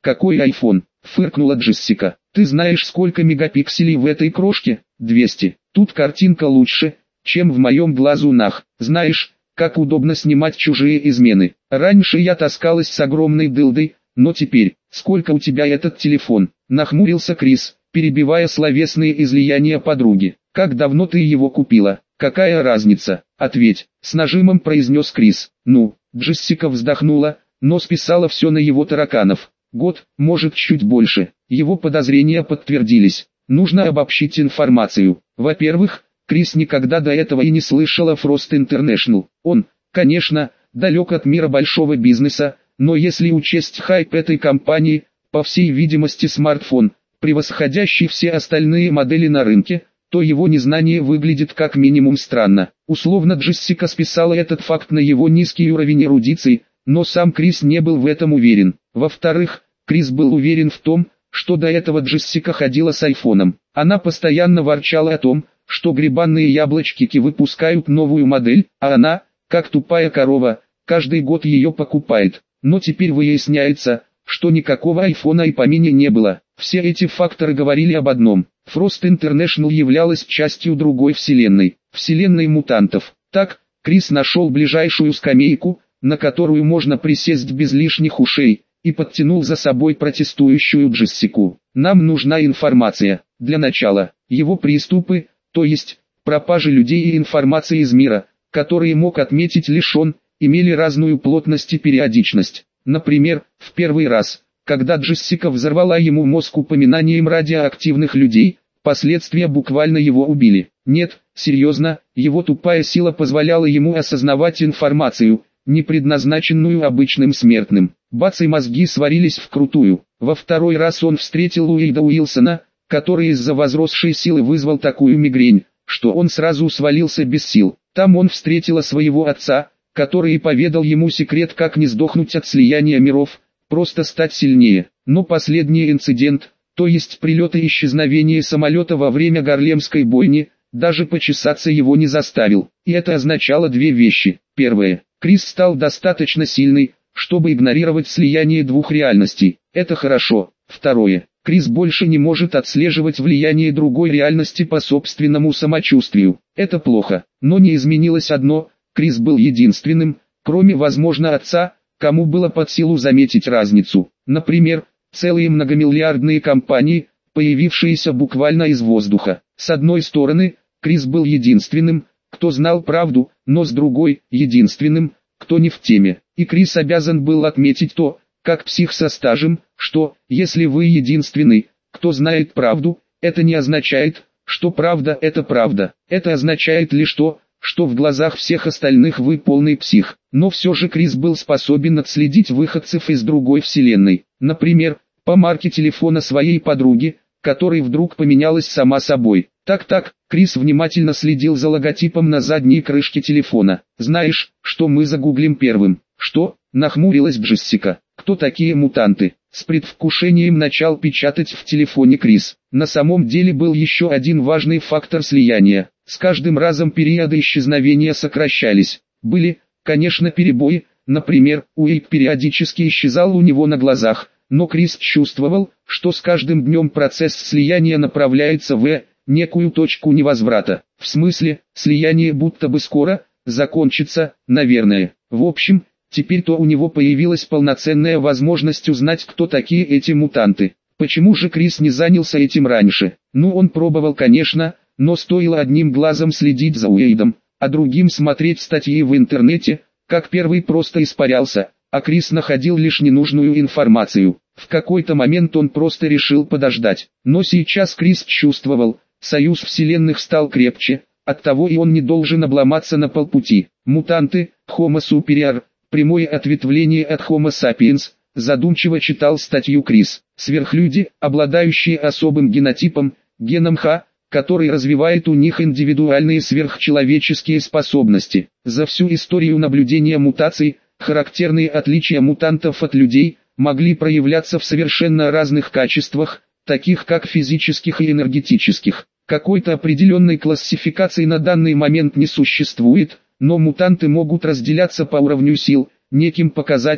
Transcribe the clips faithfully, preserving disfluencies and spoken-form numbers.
Какой айфон? Фыркнула Джессика. Ты знаешь, сколько мегапикселей в этой крошке? двести. Тут картинка лучше, чем в моем глазу нах. Знаешь, как удобно снимать чужие измены. Раньше я таскалась с огромной дылдой, но теперь, сколько у тебя этот телефон? Нахмурился Крис, перебивая словесные излияния подруги. Как давно ты его купила? Какая разница? Ответь, с нажимом произнес Крис. Ну, Джессика вздохнула, но списала все на его тараканов. Год, может чуть больше. Его подозрения подтвердились. Нужно обобщить информацию. Во-первых, Крис никогда до этого и не слышал о Frost International. Он, конечно, далек от мира большого бизнеса, но если учесть хайп этой компании, по всей видимости смартфон, превосходящий все остальные модели на рынке, то его незнание выглядит как минимум странно. Условно Джессика списала этот факт на его низкий уровень эрудиции, но сам Крис не был в этом уверен. Во-вторых, Крис был уверен в том, что до этого Джессика ходила с айфоном. Она постоянно ворчала о том, что грибанные яблочки выпускают новую модель, а она, как тупая корова, каждый год ее покупает. Но теперь выясняется, что никакого айфона и помине не было. Все эти факторы говорили об одном. Frost International являлась частью другой вселенной, вселенной мутантов. Так, Крис нашел ближайшую скамейку, на которую можно присесть без лишних ушей, и подтянул за собой протестующую Джессику. Нам нужна информация. Для начала, его приступы, то есть, пропажи людей и информации из мира, которые мог отметить лишь он, имели разную плотность и периодичность. Например, в первый раз, когда Джессика взорвала ему мозг упоминанием радиоактивных людей, последствия буквально его убили. Нет, серьезно, его тупая сила позволяла ему осознавать информацию, не предназначенную обычным смертным. Бац, и мозги сварились вкрутую. Во второй раз он встретил Уэйда Уилсона, который из-за возросшей силы вызвал такую мигрень, что он сразу свалился без сил. Там он встретил своего отца, который поведал ему секрет, как не сдохнуть от слияния миров, просто стать сильнее. Но последний инцидент, то есть прилет и исчезновение самолета во время Гарлемской бойни, даже почесаться его не заставил. И это означало две вещи. Первое. Крис стал достаточно сильный, чтобы игнорировать слияние двух реальностей. Это хорошо. Второе. Крис больше не может отслеживать влияние другой реальности по собственному самочувствию. Это плохо. Но не изменилось одно. Крис был единственным, кроме, возможно, отца, кому было под силу заметить разницу. Например, целые многомиллиардные компании, появившиеся буквально из воздуха. С одной стороны, Крис был единственным, кто знал правду, но с другой, единственным, кто не в теме. И Крис обязан был отметить то, как псих со стажем, что, если вы единственный, кто знает правду, это не означает, что правда это правда. Это означает лишь то, что в глазах всех остальных вы полный псих. Но все же Крис был способен отследить выходцев из другой вселенной. Например, по марке телефона своей подруги, которая вдруг поменялась сама собой. Так-так, Крис внимательно следил за логотипом на задней крышке телефона. «Знаешь, что мы загуглим первым?» «Что?» — нахмурилась Джессика. «Кто такие мутанты?» С предвкушением начал печатать в телефоне Крис. На самом деле был еще один важный фактор слияния. С каждым разом периоды исчезновения сокращались. Были, конечно, перебои, например, Уэйд периодически исчезал у него на глазах, но Крис чувствовал, что с каждым днем процесс слияния направляется в некую точку невозврата. В смысле, слияние будто бы скоро закончится, наверное. В общем, теперь-то у него появилась полноценная возможность узнать, кто такие эти мутанты. Почему же Крис не занялся этим раньше? Ну, он пробовал, конечно, но стоило одним глазом следить за Уэйдом, а другим смотреть статьи в интернете, как первый просто испарялся, а Крис находил лишь ненужную информацию. В какой-то момент он просто решил подождать. Но сейчас Крис чувствовал, союз вселенных стал крепче, оттого и он не должен обломаться на полпути. Мутанты, Homo superior, прямое ответвление от Homo sapiens, задумчиво читал статью Крис. Сверхлюди, обладающие особым генотипом, геном Х, который развивает у них индивидуальные сверхчеловеческие способности. За всю историю наблюдения мутаций, характерные отличия мутантов от людей, могли проявляться в совершенно разных качествах, таких как физических и энергетических. Какой-то определенной классификации на данный момент не существует, но мутанты могут разделяться по уровню сил, неким показателям,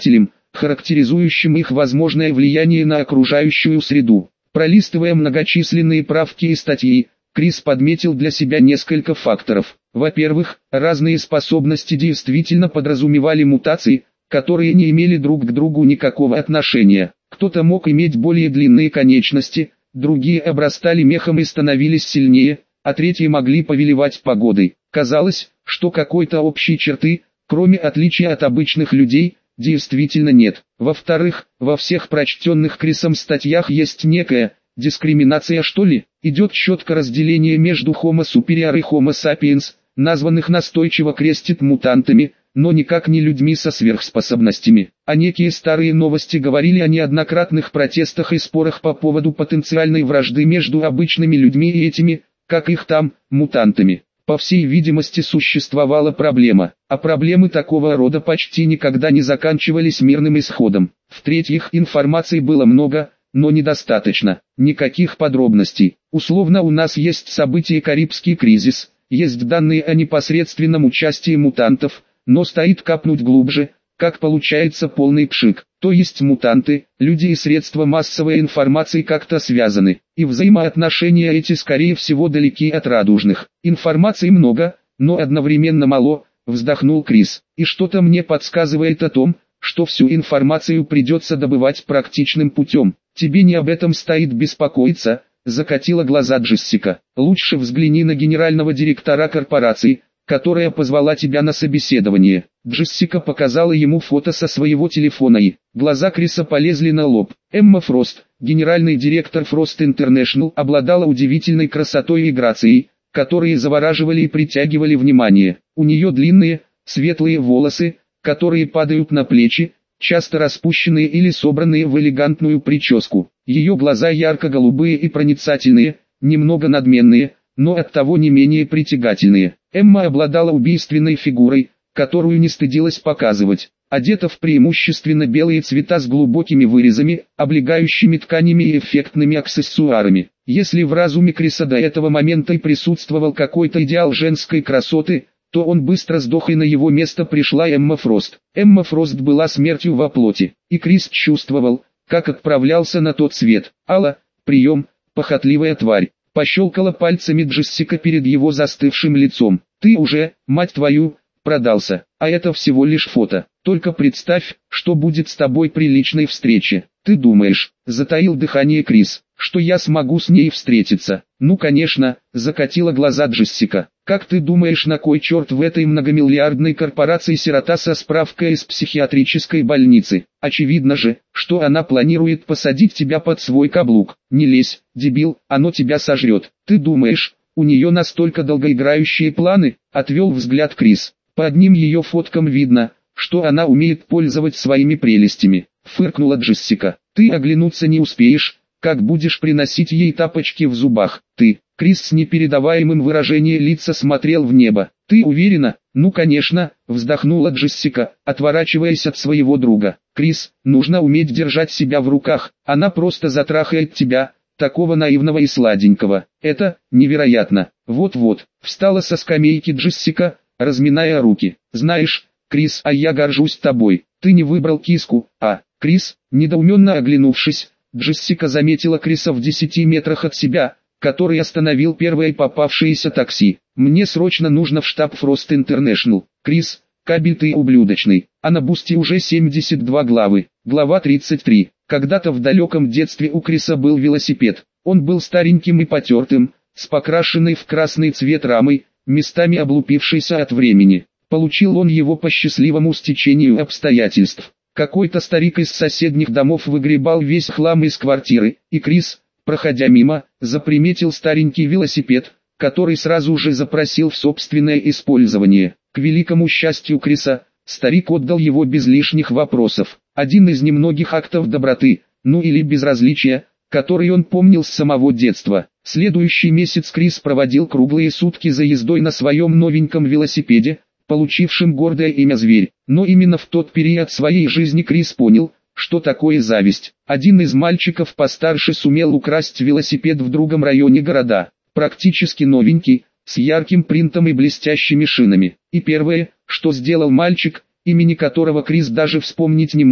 характеризующим их возможное влияние на окружающую среду. Пролистывая многочисленные правки и статьи, Крис подметил для себя несколько факторов. Во-первых, разные способности действительно подразумевали мутации, которые не имели друг к другу никакого отношения. Кто-то мог иметь более длинные конечности, другие обрастали мехом и становились сильнее, а третьи могли повелевать погодой. Казалось, что какой-то общей черты, кроме отличия от обычных людей, действительно нет. Во-вторых, во всех прочтенных Крисом статьях есть некая дискриминация, что ли. Идет четко разделение между Homo superior и Homo sapiens, названных настойчиво крестит мутантами, но никак не людьми со сверхспособностями. А некие старые новости говорили о неоднократных протестах и спорах по поводу потенциальной вражды между обычными людьми и этими, как их там, мутантами. По всей видимости существовала проблема, а проблемы такого рода почти никогда не заканчивались мирным исходом. В-третьих, информации было много, но недостаточно, никаких подробностей. Условно у нас есть события Карибский кризис, есть данные о непосредственном участии мутантов, но стоит копнуть глубже, как получается полный пшик. То есть мутанты, люди и средства массовой информации как-то связаны, и взаимоотношения эти скорее всего далеки от радужных. Информации много, но одновременно мало, вздохнул Крис. И что-то мне подсказывает о том, что всю информацию придется добывать практичным путем. Тебе не об этом стоит беспокоиться, закатила глаза Джессика. Лучше взгляни на генерального директора корпорации, которая позвала тебя на собеседование. Джессика показала ему фото со своего телефона и глаза Криса полезли на лоб. Эмма Фрост, генеральный директор Frost International, обладала удивительной красотой и грацией, которые завораживали и притягивали внимание. У нее длинные, светлые волосы, которые падают на плечи, часто распущенные или собранные в элегантную прическу. Ее глаза ярко-голубые и проницательные, немного надменные, но оттого не менее притягательные. Эмма обладала убийственной фигурой, которую не стыдилась показывать. Одета в преимущественно белые цвета с глубокими вырезами, облегающими тканями и эффектными аксессуарами. Если в разуме Криса до этого момента и присутствовал какой-то идеал женской красоты, то он быстро сдох, и на его место пришла Эмма Фрост. Эмма Фрост была смертью во плоти, и Крис чувствовал, как отправлялся на тот свет. «Алла, прием, похотливая тварь!» Пощелкала пальцами Джессика перед его застывшим лицом. «Ты уже, мать твою, продался, а это всего лишь фото. Только представь, что будет с тобой при личной встрече. Ты думаешь?» — затаил дыхание Крис, — «что я смогу с ней встретиться?» «Ну конечно», — закатила глаза Джессика. «Как ты думаешь, на кой черт в этой многомиллиардной корпорации сирота со справкой из психиатрической больницы? Очевидно же, что она планирует посадить тебя под свой каблук. Не лезь, дебил, оно тебя сожрет. Ты думаешь, у нее настолько долгоиграющие планы?» — отвел взгляд Крис. «По одним ее фоткам видно, что она умеет пользоваться своими прелестями», — фыркнула Джессика. «Ты оглянуться не успеешь, как будешь приносить ей тапочки в зубах. Ты». Крис с непередаваемым выражением лица смотрел в небо. «Ты уверена?» «Ну конечно», — вздохнула Джессика, отворачиваясь от своего друга. «Крис, нужно уметь держать себя в руках, она просто затрахает тебя, такого наивного и сладенького. Это невероятно». «Вот-вот», — встала со скамейки Джессика, разминая руки. «Знаешь, Крис, а я горжусь тобой. Ты не выбрал киску, а...» Крис, недоуменно оглянувшись, Джессика заметила Криса в десяти метрах от себя, который остановил первое попавшееся такси. «Мне срочно нужно в штаб Frost International. Крис, кабель ты ублюдочный». А на бусте уже семьдесят два главы. Глава тридцать три. Когда-то в далеком детстве у Криса был велосипед. Он был стареньким и потертым, с покрашенной в красный цвет рамой, местами облупившейся от времени. Получил он его по счастливому стечению обстоятельств. Какой-то старик из соседних домов выгребал весь хлам из квартиры, и Крис, проходя мимо, заприметил старенький велосипед, который сразу же запросил в собственное использование. К великому счастью Криса, старик отдал его без лишних вопросов. Один из немногих актов доброты, ну или безразличия, который он помнил с самого детства. Следующий месяц Крис проводил круглые сутки за ездой на своем новеньком велосипеде, получившим гордое имя «Зверь». Но именно в тот период своей жизни Крис понял, что такое зависть. Один из мальчиков постарше сумел украсть велосипед в другом районе города, практически новенький, с ярким принтом и блестящими шинами. И первое, что сделал мальчик, имени которого Крис даже вспомнить не мог,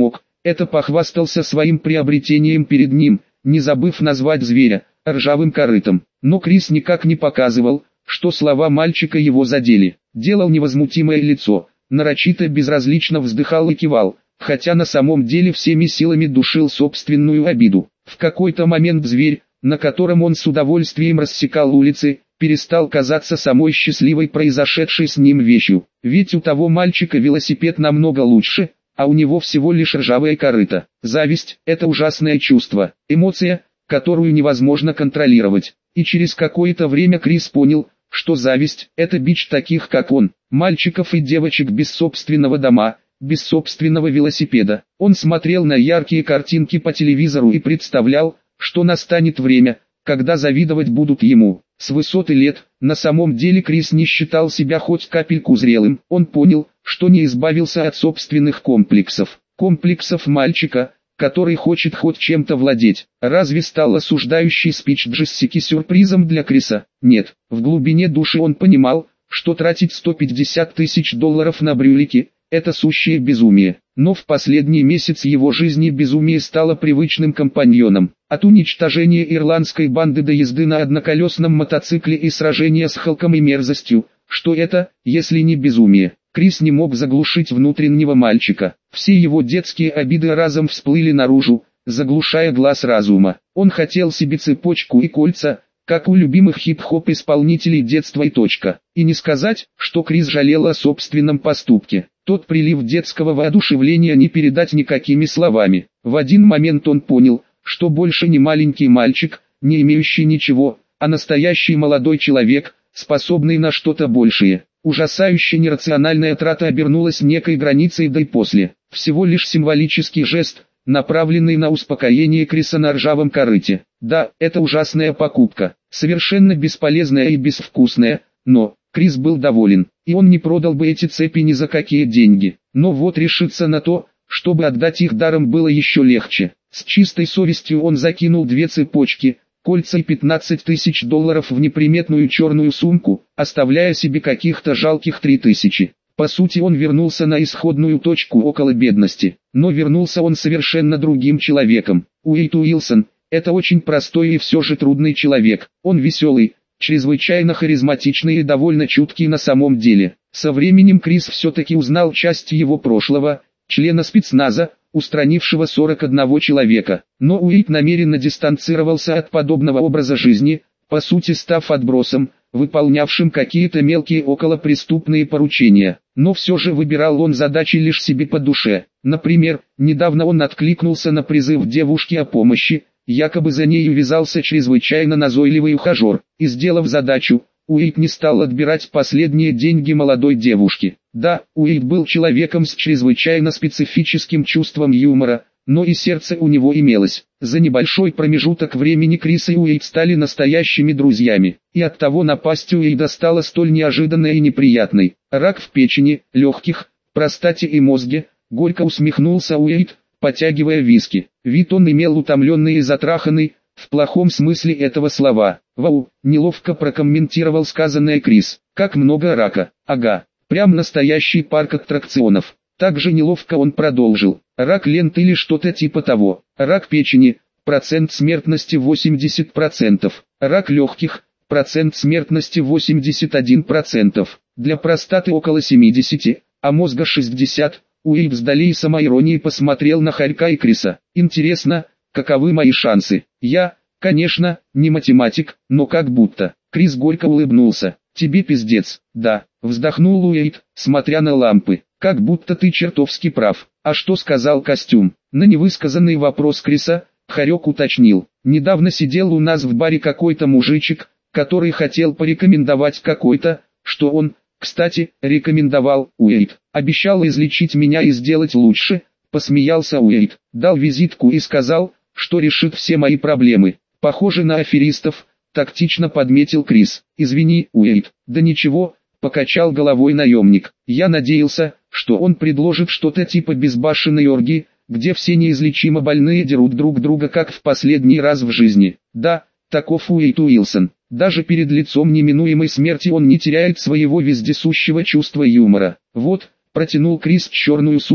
это похвастался своим приобретением перед ним, не забыв назвать зверя ржавым корытом. Но Крис никак не показывал, что слова мальчика его задели. Делал невозмутимое лицо, нарочито безразлично вздыхал и кивал, хотя на самом деле всеми силами душил собственную обиду. В какой-то момент зверь, на котором он с удовольствием рассекал улицы, перестал казаться самой счастливой произошедшей с ним вещью. Ведь у того мальчика велосипед намного лучше, а у него всего лишь ржавое корыто. Зависть – это ужасное чувство, эмоция, которую невозможно контролировать. И через какое-то время Крис понял, что зависть – это бич таких как он, мальчиков и девочек без собственного дома, без собственного велосипеда. Он смотрел на яркие картинки по телевизору и представлял, что настанет время, когда завидовать будут ему. С высоты лет, на самом деле Крис не считал себя хоть капельку зрелым. Он понял, что не избавился от собственных комплексов. Комплексов мальчика, который хочет хоть чем-то владеть. Разве стал осуждающий спич Джессики сюрпризом для Криса? Нет. В глубине души он понимал, что тратить сто пятьдесят тысяч долларов на брюлики – это сущее безумие. Но в последний месяц его жизни безумие стало привычным компаньоном. От уничтожения ирландской банды до езды на одноколесном мотоцикле и сражения с Халком и мерзостью. Что это, если не безумие? Крис не мог заглушить внутреннего мальчика. Все его детские обиды разом всплыли наружу, заглушая глаз разума. Он хотел себе цепочку и кольца, как у любимых хип-хоп исполнителей детства и точка. И не сказать, что Крис жалел о собственном поступке. Тот прилив детского воодушевления не передать никакими словами. В один момент он понял, что больше не маленький мальчик, не имеющий ничего, а настоящий молодой человек, способный на что-то большее. Ужасающе нерациональная трата обернулась некой границей до и после. Всего лишь символический жест, направленный на успокоение Криса на ржавом корыте. Да, это ужасная покупка, совершенно бесполезная и безвкусная, но Крис был доволен, и он не продал бы эти цепи ни за какие деньги. Но вот решиться на то, чтобы отдать их даром, было еще легче. С чистой совестью он закинул две цепочки, кольца и пятнадцать тысяч долларов в неприметную черную сумку, оставляя себе каких-то жалких три тысячи. По сути, он вернулся на исходную точку около бедности, но вернулся он совершенно другим человеком. Уэйд Уилсон – это очень простой и все же трудный человек. Он веселый, чрезвычайно харизматичный и довольно чуткий на самом деле. Со временем Крис все-таки узнал часть его прошлого, члена спецназа, устранившего сорок одного человека. Но Уэйд намеренно дистанцировался от подобного образа жизни, по сути став отбросом, выполнявшим какие-то мелкие околопреступные поручения. Но все же выбирал он задачи лишь себе по душе. Например, недавно он откликнулся на призыв девушки о помощи, якобы за ней увязался чрезвычайно назойливый ухажер. И сделав задачу, Уэйд не стал отбирать последние деньги молодой девушке. Да, Уэйд был человеком с чрезвычайно специфическим чувством юмора, но и сердце у него имелось. За небольшой промежуток времени Крис и Уэйд стали настоящими друзьями, и оттого напасть Уэйда стала столь неожиданной и неприятной. Рак в печени, легких, простате и мозге, горько усмехнулся Уэйд, потягивая виски. Вид он имел утомленный и затраханный, в плохом смысле этого слова. «Вау», неловко прокомментировал сказанное Крис. «Как много рака». «Ага, прям настоящий парк аттракционов». Также неловко он продолжил. «Рак ленты или что-то типа того. Рак печени, процент смертности восемьдесят процентов. Рак легких, процент смертности восемьдесят один процент. Для простаты около семьдесят процентов, а мозга шестьдесят процентов. Уэйд с долей самоиронии посмотрел на Харька и Криса. «Интересно, каковы мои шансы? Я, конечно, не математик, но как будто». Крис горько улыбнулся. «Тебе пиздец». «Да», вздохнул Уэйд, смотря на лампы. «Как будто ты чертовски прав». «А что сказал костюм?» На невысказанный вопрос Криса, Харек уточнил. «Недавно сидел у нас в баре какой-то мужичек, который хотел порекомендовать какой-то, что он, кстати, рекомендовал. Уэйд обещал излечить меня и сделать лучше», посмеялся Уэйд. «Дал визитку и сказал, что решит все мои проблемы». «Похоже на аферистов», тактично подметил Крис. «Извини, Уэйд». «Да ничего», покачал головой наемник. «Я надеялся, что он предложит что-то типа безбашенной оргии, где все неизлечимо больные дерут друг друга как в последний раз в жизни». Да, таков Уэйд Уилсон. Даже перед лицом неминуемой смерти он не теряет своего вездесущего чувства юмора. «Вот», протянул Крис черную сумку.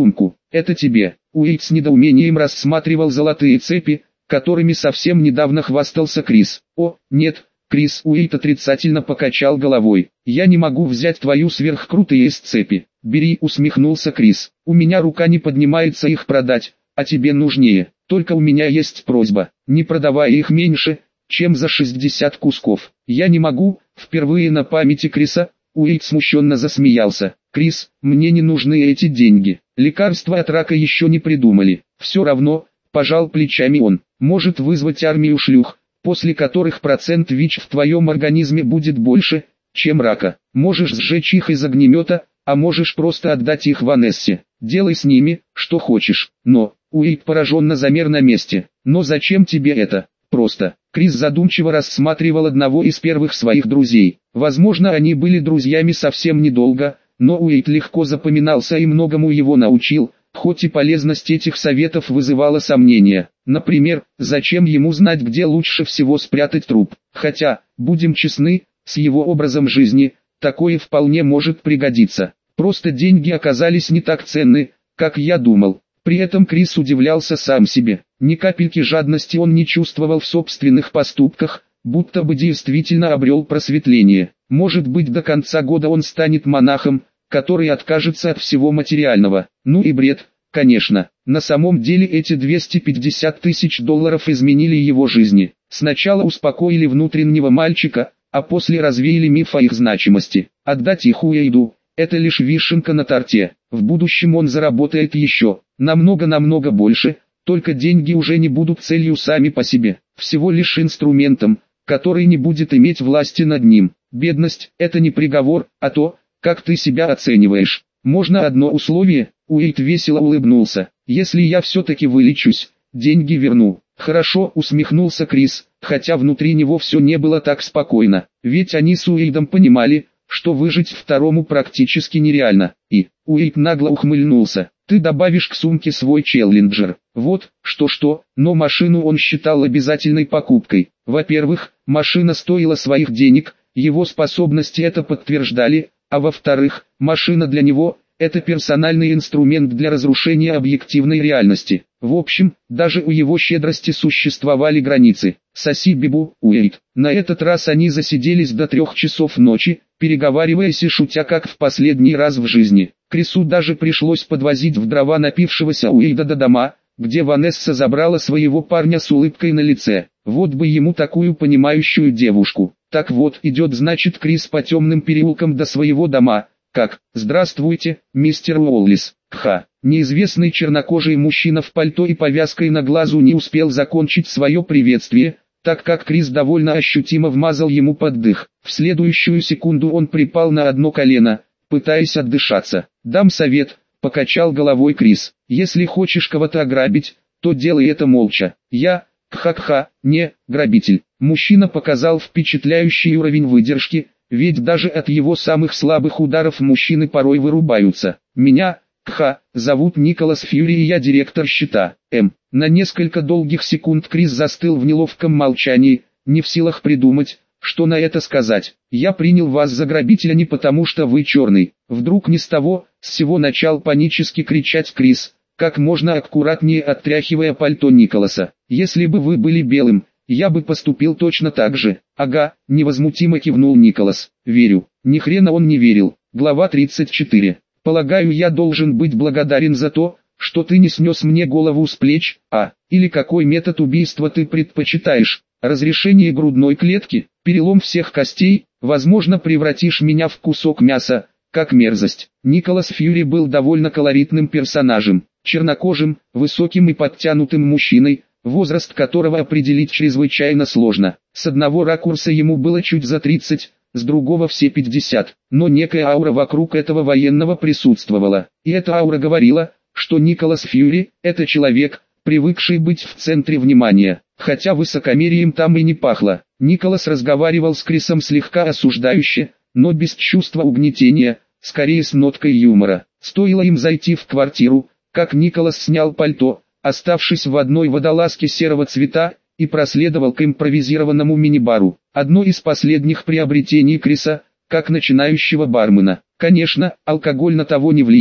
это тебе». Уэйд с недоумением рассматривал золотые цепи, которыми совсем недавно хвастался Крис. «О, нет». Крис Уэйд отрицательно покачал головой. «Я не могу взять твою сверхкрутые цепи». «Бери», усмехнулся Крис. «У меня рука не поднимается их продать, а тебе нужнее. Только у меня есть просьба, не продавай их меньше, чем за шестьдесят кусков». «Я не могу». Впервые на памяти Криса Уэйд смущенно засмеялся. «Крис, мне не нужны эти деньги. Лекарства от рака еще не придумали». «Все равно», пожал плечами он, «может вызвать армию шлюх, после которых процент ВИЧ в твоем организме будет больше, чем рака. Можешь сжечь их из огнемета, а можешь просто отдать их Ванессе. Делай с ними, что хочешь». «Но», Уэйд пораженно замер на месте, «но зачем тебе это?» «Просто». Крис задумчиво рассматривал одного из первых своих друзей. Возможно, они были друзьями совсем недолго, но Уэйд легко запоминался и многому его научил, хоть и полезность этих советов вызывала сомнения. Например, зачем ему знать, где лучше всего спрятать труп? Хотя, будем честны, с его образом жизни, такое вполне может пригодиться. Просто деньги оказались не так ценны, как я думал. При этом Крис удивлялся сам себе. Ни капельки жадности он не чувствовал в собственных поступках, будто бы действительно обрел просветление. Может быть, до конца года он станет монахом, который откажется от всего материального. Ну и бред, конечно. На самом деле эти двести пятьдесят тысяч долларов изменили его жизни. Сначала успокоили внутреннего мальчика, а после развеяли миф о их значимости. Отдать их Уэйду – это лишь вишенка на торте. В будущем он заработает еще, намного-намного больше, только деньги уже не будут целью сами по себе, всего лишь инструментом, который не будет иметь власти над ним. Бедность – это не приговор, а то, как ты себя оцениваешь. Можно одно условие? Уэйд весело улыбнулся. Если я все-таки вылечусь, деньги верну. Хорошо, усмехнулся Крис, хотя внутри него все не было так спокойно. Ведь они с Уэйдом понимали, что выжить второму практически нереально. И, Уэйд нагло ухмыльнулся, ты добавишь к сумке свой Челленджер. Вот, что-что, но машину он считал обязательной покупкой. Во-первых, машина стоила своих денег, его способности это подтверждали, а во-вторых, машина для него – это персональный инструмент для разрушения объективной реальности. В общем, даже у его щедрости существовали границы. Соси Бибу, Уэйд. На этот раз они засиделись до трех часов ночи, переговариваясь и шутя как в последний раз в жизни. Крису даже пришлось подвозить в дрова напившегося Уэйда до дома, где Ванесса забрала своего парня с улыбкой на лице. Вот бы ему такую понимающую девушку. Так вот, идет значит Крис по темным переулкам до своего дома. Как? «Здравствуйте, мистер Уоллис». Ха. Неизвестный чернокожий мужчина в пальто и повязкой на глазу не успел закончить свое приветствие, так как Крис довольно ощутимо вмазал ему под дых. В следующую секунду он припал на одно колено, пытаясь отдышаться. «Дам совет», — покачал головой Крис. «Если хочешь кого-то ограбить, то делай это молча. Я, кха-кха, не грабитель». Мужчина показал впечатляющий уровень выдержки, ведь даже от его самых слабых ударов мужчины порой вырубаются. «Меня, кха, зовут Николас Фьюри и я директор счета, М». На несколько долгих секунд Крис застыл в неловком молчании, не в силах придумать, что на это сказать. «Я принял вас за грабителя не потому, что вы черный». Вдруг ни с того, с сего начал панически кричать Крис, как можно аккуратнее оттряхивая пальто Николаса. «Если бы вы были белым, я бы поступил точно так же». «Ага», невозмутимо кивнул Николас. «Верю». Ни хрена он не верил. Глава тридцать четыре. «Полагаю, я должен быть благодарен за то, что ты не снес мне голову с плеч, а, или какой метод убийства ты предпочитаешь? Разрешение грудной клетки, перелом всех костей, возможно, превратишь меня в кусок мяса, как мерзость». Николас Фьюри был довольно колоритным персонажем, чернокожим, высоким и подтянутым мужчиной, возраст которого определить чрезвычайно сложно. С одного ракурса ему было чуть за тридцать, с другого все пятьдесят, но некая аура вокруг этого военного присутствовала. И эта аура говорила, что Николас Фьюри – это человек, привыкший быть в центре внимания, хотя высокомерием там и не пахло. Николас разговаривал с Крисом слегка осуждающе, но без чувства угнетения, скорее с ноткой юмора. Стоило им зайти в квартиру, как Николас снял пальто, оставшись в одной водолазке серого цвета, и проследовал к импровизированному мини-бару. Одно из последних приобретений Криса, как начинающего бармена. Конечно, алкоголь на того не влиял,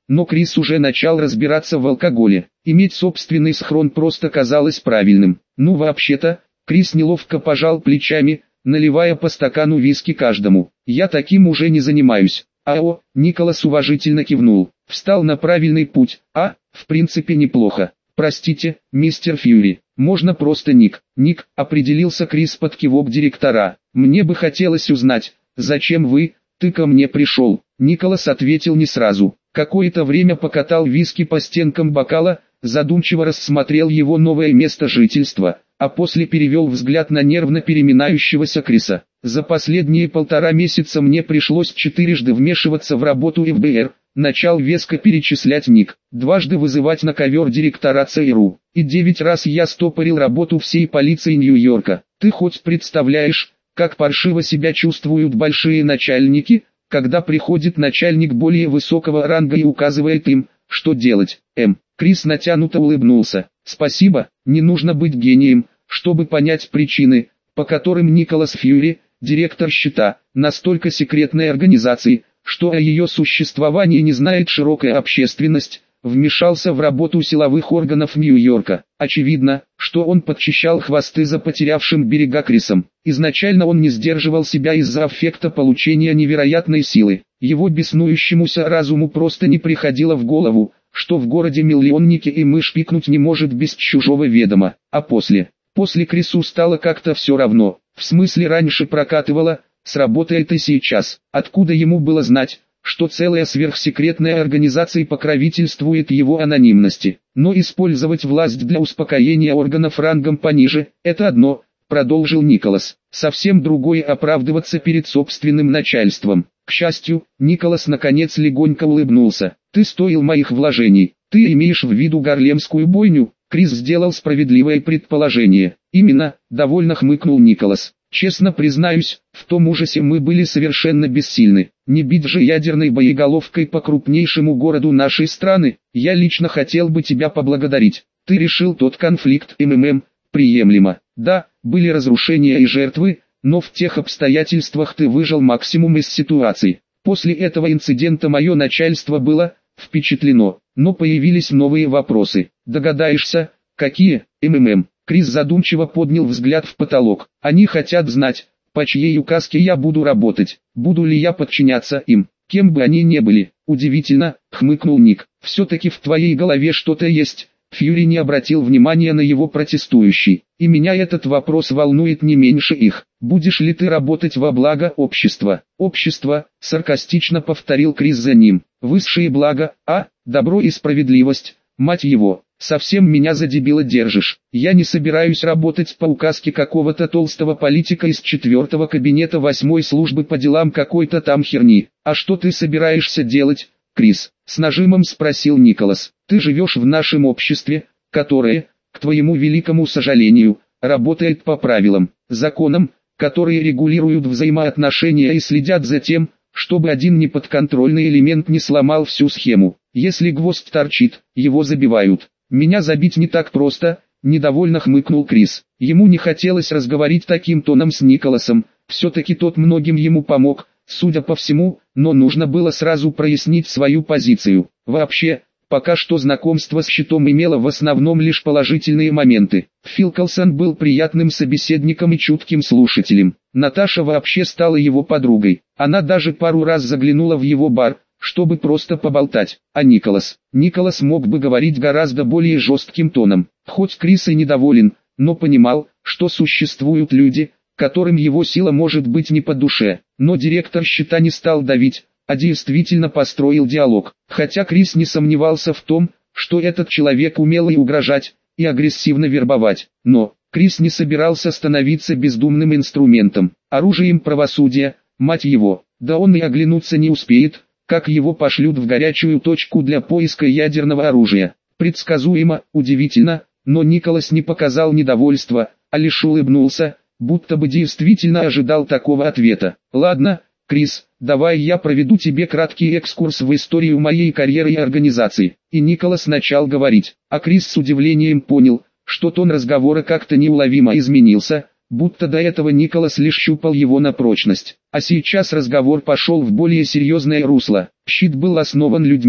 но Крис уже начал разбираться в алкоголе. Иметь собственный схрон просто казалось правильным. Ну вообще-то, Крис неловко пожал плечами, наливая по стакану виски каждому. «Я таким уже не занимаюсь». «Ао», Николас уважительно кивнул. «Встал на правильный путь, а, в принципе неплохо. Простите, мистер Фьюри, можно просто Ник». «Ник», определился Крис под кивок директора. «Мне бы хотелось узнать, зачем вы, ты ко мне пришел?» Николас ответил не сразу. Какое-то время покатал виски по стенкам бокала, задумчиво рассмотрел его новое место жительства, а после перевел взгляд на нервно переминающегося Криса. «За последние полтора месяца мне пришлось четырежды вмешиваться в работу эф бэ эр», начал веско перечислять Ник, «дважды вызывать на ковер директора ЦРУ, и девять раз я стопорил работу всей полиции Нью-Йорка. Ты хоть представляешь, как паршиво себя чувствуют большие начальники, когда приходит начальник более высокого ранга и указывает им, что делать?» М. Крис натянуто улыбнулся. «Спасибо, не нужно быть гением, чтобы понять причины, по которым Николас Фьюри, директор счета, настолько секретной организации, что о ее существовании не знает широкая общественность, вмешался в работу силовых органов Нью-Йорка. Очевидно, что он подчищал хвосты за потерявшим берега Крисом. Изначально он не сдерживал себя из-за аффекта получения невероятной силы. Его беснующемуся разуму просто не приходило в голову, что в городе миллионники и мышь пикнуть не может без чужого ведома. А после... После Крису стало как-то все равно. В смысле раньше прокатывало, сработает и сейчас. Откуда ему было знать, что целая сверхсекретная организация покровительствует его анонимности? Но использовать власть для успокоения органов рангом пониже – это одно, продолжил Николас. Совсем другое оправдываться перед собственным начальством. К счастью, Николас наконец легонько улыбнулся. «Ты стоил моих вложений. Ты имеешь в виду гарлемскую бойню?» Крис сделал справедливое предположение. «Именно», — довольно хмыкнул Николас. «Честно признаюсь, в том ужасе мы были совершенно бессильны. Не бить же ядерной боеголовкой по крупнейшему городу нашей страны. Я лично хотел бы тебя поблагодарить. Ты решил тот конфликт МММ, приемлемо. Да, были разрушения и жертвы, но в тех обстоятельствах ты выжал максимум из ситуации. После этого инцидента мое начальство было впечатлено, но появились новые вопросы. Догадаешься, какие? МММ». Крис задумчиво поднял взгляд в потолок. «Они хотят знать, по чьей указке я буду работать, буду ли я подчиняться им, кем бы они ни были». «Удивительно», — хмыкнул Ник. «Все-таки в твоей голове что-то есть». Фьюри не обратил внимания на его протестующий. «И меня этот вопрос волнует не меньше их. Будешь ли ты работать во благо общества?» «Общество», — саркастично повторил Крис за ним. «Высшее благо, а, добро и справедливость, мать его. Совсем меня за дебила держишь. Я не собираюсь работать по указке какого-то толстого политика из четвертого кабинета восьмой службы по делам какой-то там херни. А что ты собираешься делать, Крис?» С нажимом спросил Николас. «Ты живешь в нашем обществе, которое, к твоему великому сожалению, работает по правилам, законам, которые регулируют взаимоотношения и следят за тем, чтобы один неподконтрольный элемент не сломал всю схему. Если гвоздь торчит, его забивают. Меня забить не так просто», — недовольно хмыкнул Крис. Ему не хотелось разговаривать таким тоном с Николасом, все-таки тот многим ему помог, судя по всему, но нужно было сразу прояснить свою позицию. Вообще, пока что знакомство с щитом имело в основном лишь положительные моменты. Фил Колсон был приятным собеседником и чутким слушателем. Наташа вообще стала его подругой. Она даже пару раз заглянула в его бар, чтобы просто поболтать. А Николас? Николас мог бы говорить гораздо более жестким тоном. Хоть Крис и недоволен, но понимал, что существуют люди, которым его сила может быть не по душе. Но директор счета не стал давить, а действительно построил диалог. Хотя Крис не сомневался в том, что этот человек умел и угрожать, и агрессивно вербовать. Но Крис не собирался становиться бездумным инструментом, оружием правосудия, мать его. Да он и оглянуться не успеет, как его пошлют в горячую точку для поиска ядерного оружия. Предсказуемо, удивительно, но Николас не показал недовольства, а лишь улыбнулся, будто бы действительно ожидал такого ответа. «Ладно, Крис, давай я проведу тебе краткий экскурс в историю моей карьеры и организации». И Николас начал говорить, а Крис с удивлением понял, что тон разговора как-то неуловимо изменился, будто до этого Николас лишь щупал его на прочность. А сейчас разговор пошел в более серьезное русло. Щит был основан людьми,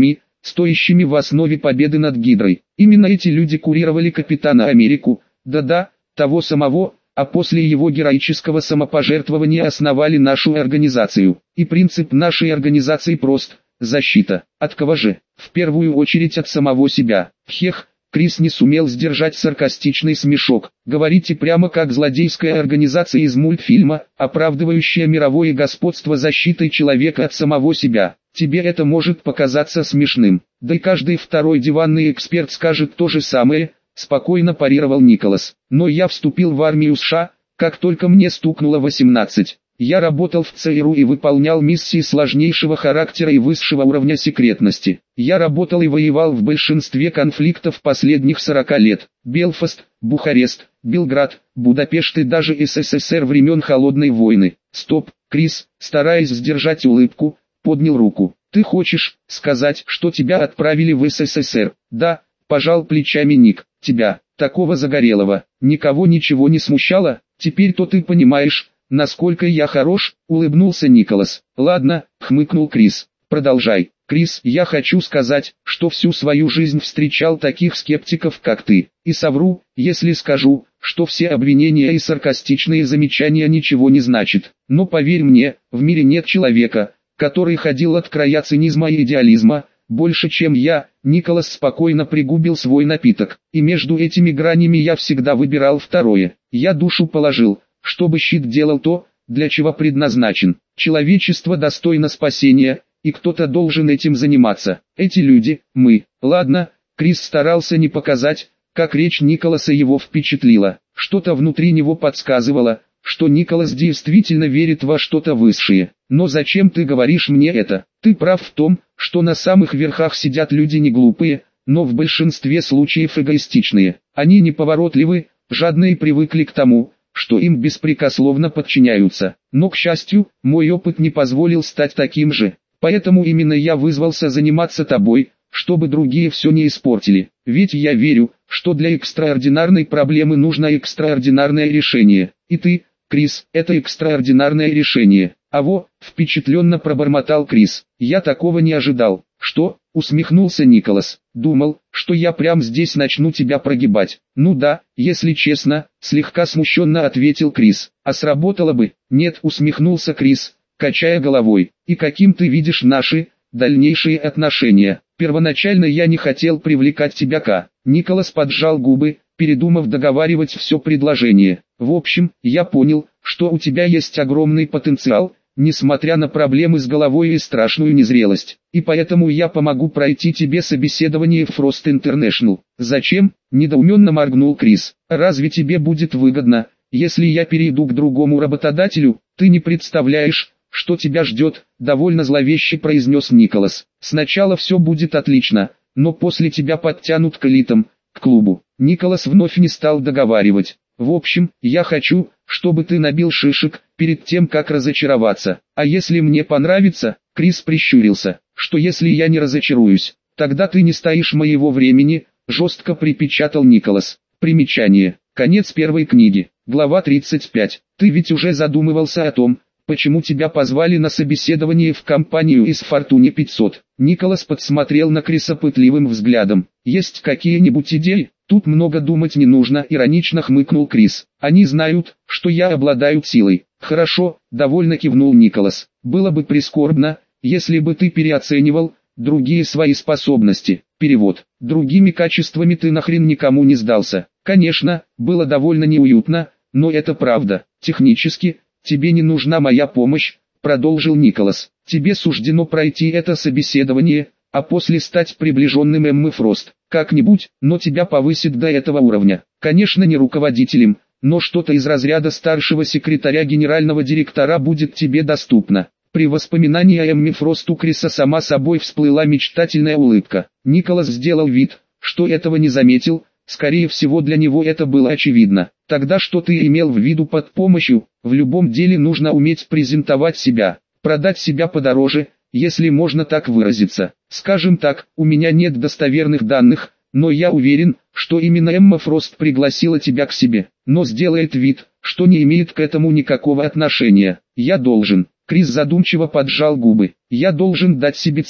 стоящими в основе победы над Гидрой. Именно эти люди курировали Капитана Америку, да-да, того самого, а после его героического самопожертвования основали нашу организацию. И принцип нашей организации прост – защита. От кого же? В первую очередь от самого себя. Хех. Крис не сумел сдержать саркастичный смешок. Говорите прямо как злодейская организация из мультфильма, оправдывающая мировое господство защитой человека от самого себя. Тебе это может показаться смешным. Да и каждый второй диванный эксперт скажет то же самое, спокойно парировал Николас. Но я вступил в армию США, как только мне стукнуло восемнадцать. Я работал в ЦРУ и выполнял миссии сложнейшего характера и высшего уровня секретности. Я работал и воевал в большинстве конфликтов последних сорока лет. Белфаст, Бухарест, Белград, Будапешт и даже СССР времен Холодной войны. Стоп, Крис, стараясь сдержать улыбку, поднял руку. Ты хочешь сказать, что тебя отправили в СССР? Да, пожал плечами Ник. Тебя, такого загорелого, никого ничего не смущало? Теперь-то ты понимаешь, насколько я хорош, улыбнулся Николас. Ладно, хмыкнул Крис. Продолжай. Крис, я хочу сказать, что всю свою жизнь встречал таких скептиков, как ты. И совру, если скажу, что все обвинения и саркастичные замечания ничего не значат. Но поверь мне, в мире нет человека, который ходил от края цинизма и идеализма, больше чем я. Николас спокойно пригубил свой напиток. И между этими гранями я всегда выбирал второе. Я душу положил, чтобы щит делал то, для чего предназначен. Человечество достойно спасения, и кто-то должен этим заниматься. Эти люди, мы. Ладно, Крис старался не показать, как речь Николаса его впечатлила. Что-то внутри него подсказывало, что Николас действительно верит во что-то высшее. Но зачем ты говоришь мне это? Ты прав в том, что на самых верхах сидят люди не глупые, но в большинстве случаев эгоистичные. Они неповоротливы, жадные и привыкли к тому, что им беспрекословно подчиняются. Но, к счастью, мой опыт не позволил стать таким же. Поэтому именно я вызвался заниматься тобой, чтобы другие все не испортили. Ведь я верю, что для экстраординарной проблемы нужно экстраординарное решение. И ты, Крис, это экстраординарное решение. Аво, впечатленно пробормотал Крис. Я такого не ожидал. Что? Усмехнулся Николас. Думал, что я прям здесь начну тебя прогибать. Ну да, если честно, слегка смущенно ответил Крис. А сработало бы? Нет, усмехнулся Крис, качая головой. И каким ты видишь наши дальнейшие отношения? Первоначально я не хотел привлекать тебя к. Николас поджал губы, передумав договаривать все предложение. В общем, я понял, что у тебя есть огромный потенциал, несмотря на проблемы с головой и страшную незрелость. И поэтому я помогу пройти тебе собеседование в Frost International. Зачем? Недоуменно моргнул Крис. Разве тебе будет выгодно, если я перейду к другому работодателю? Ты не представляешь, что тебя ждет, довольно зловеще произнес Николас. Сначала все будет отлично, но после тебя подтянут к элитам, к клубу. Николас вновь не стал договаривать. В общем, я хочу, чтобы ты набил шишек, перед тем как разочароваться. А если мне понравится, Крис прищурился, что если я не разочаруюсь, тогда ты не стоишь моего времени, жестко припечатал Николас. Примечание. Конец первой книги. Глава тридцать пять. Ты ведь уже задумывался о том, почему тебя позвали на собеседование в компанию из Фортуне пятьсот. Николас подсмотрел на Криса пытливым взглядом. Есть какие-нибудь идеи? Тут много думать не нужно, иронично хмыкнул Крис. Они знают, что я обладаю силой. Хорошо, довольно кивнул Николас. Было бы прискорбно, если бы ты переоценивал другие свои способности. Перевод. Другими качествами ты нахрен никому не сдался. Конечно, было довольно неуютно, но это правда. Технически, тебе не нужна моя помощь, продолжил Николас. Тебе суждено пройти это собеседование, а после стать приближенным Эммы Фрост. Как-нибудь, но тебя повысит до этого уровня. Конечно, не руководителем, но что-то из разряда старшего секретаря генерального директора будет тебе доступно. При воспоминании о Эмме Фрост у Криса сама собой всплыла мечтательная улыбка. Николас сделал вид, что этого не заметил, скорее всего для него это было очевидно. Тогда что ты имел в виду под помощью? В любом деле нужно уметь презентовать себя, продать себя подороже, если можно так выразиться. Скажем так, у меня нет достоверных данных, но я уверен, что именно Эмма Фрост пригласила тебя к себе, но сделает вид, что не имеет к этому никакого отношения. Я должен. Крис задумчиво поджал губы. Я должен дать себе цену,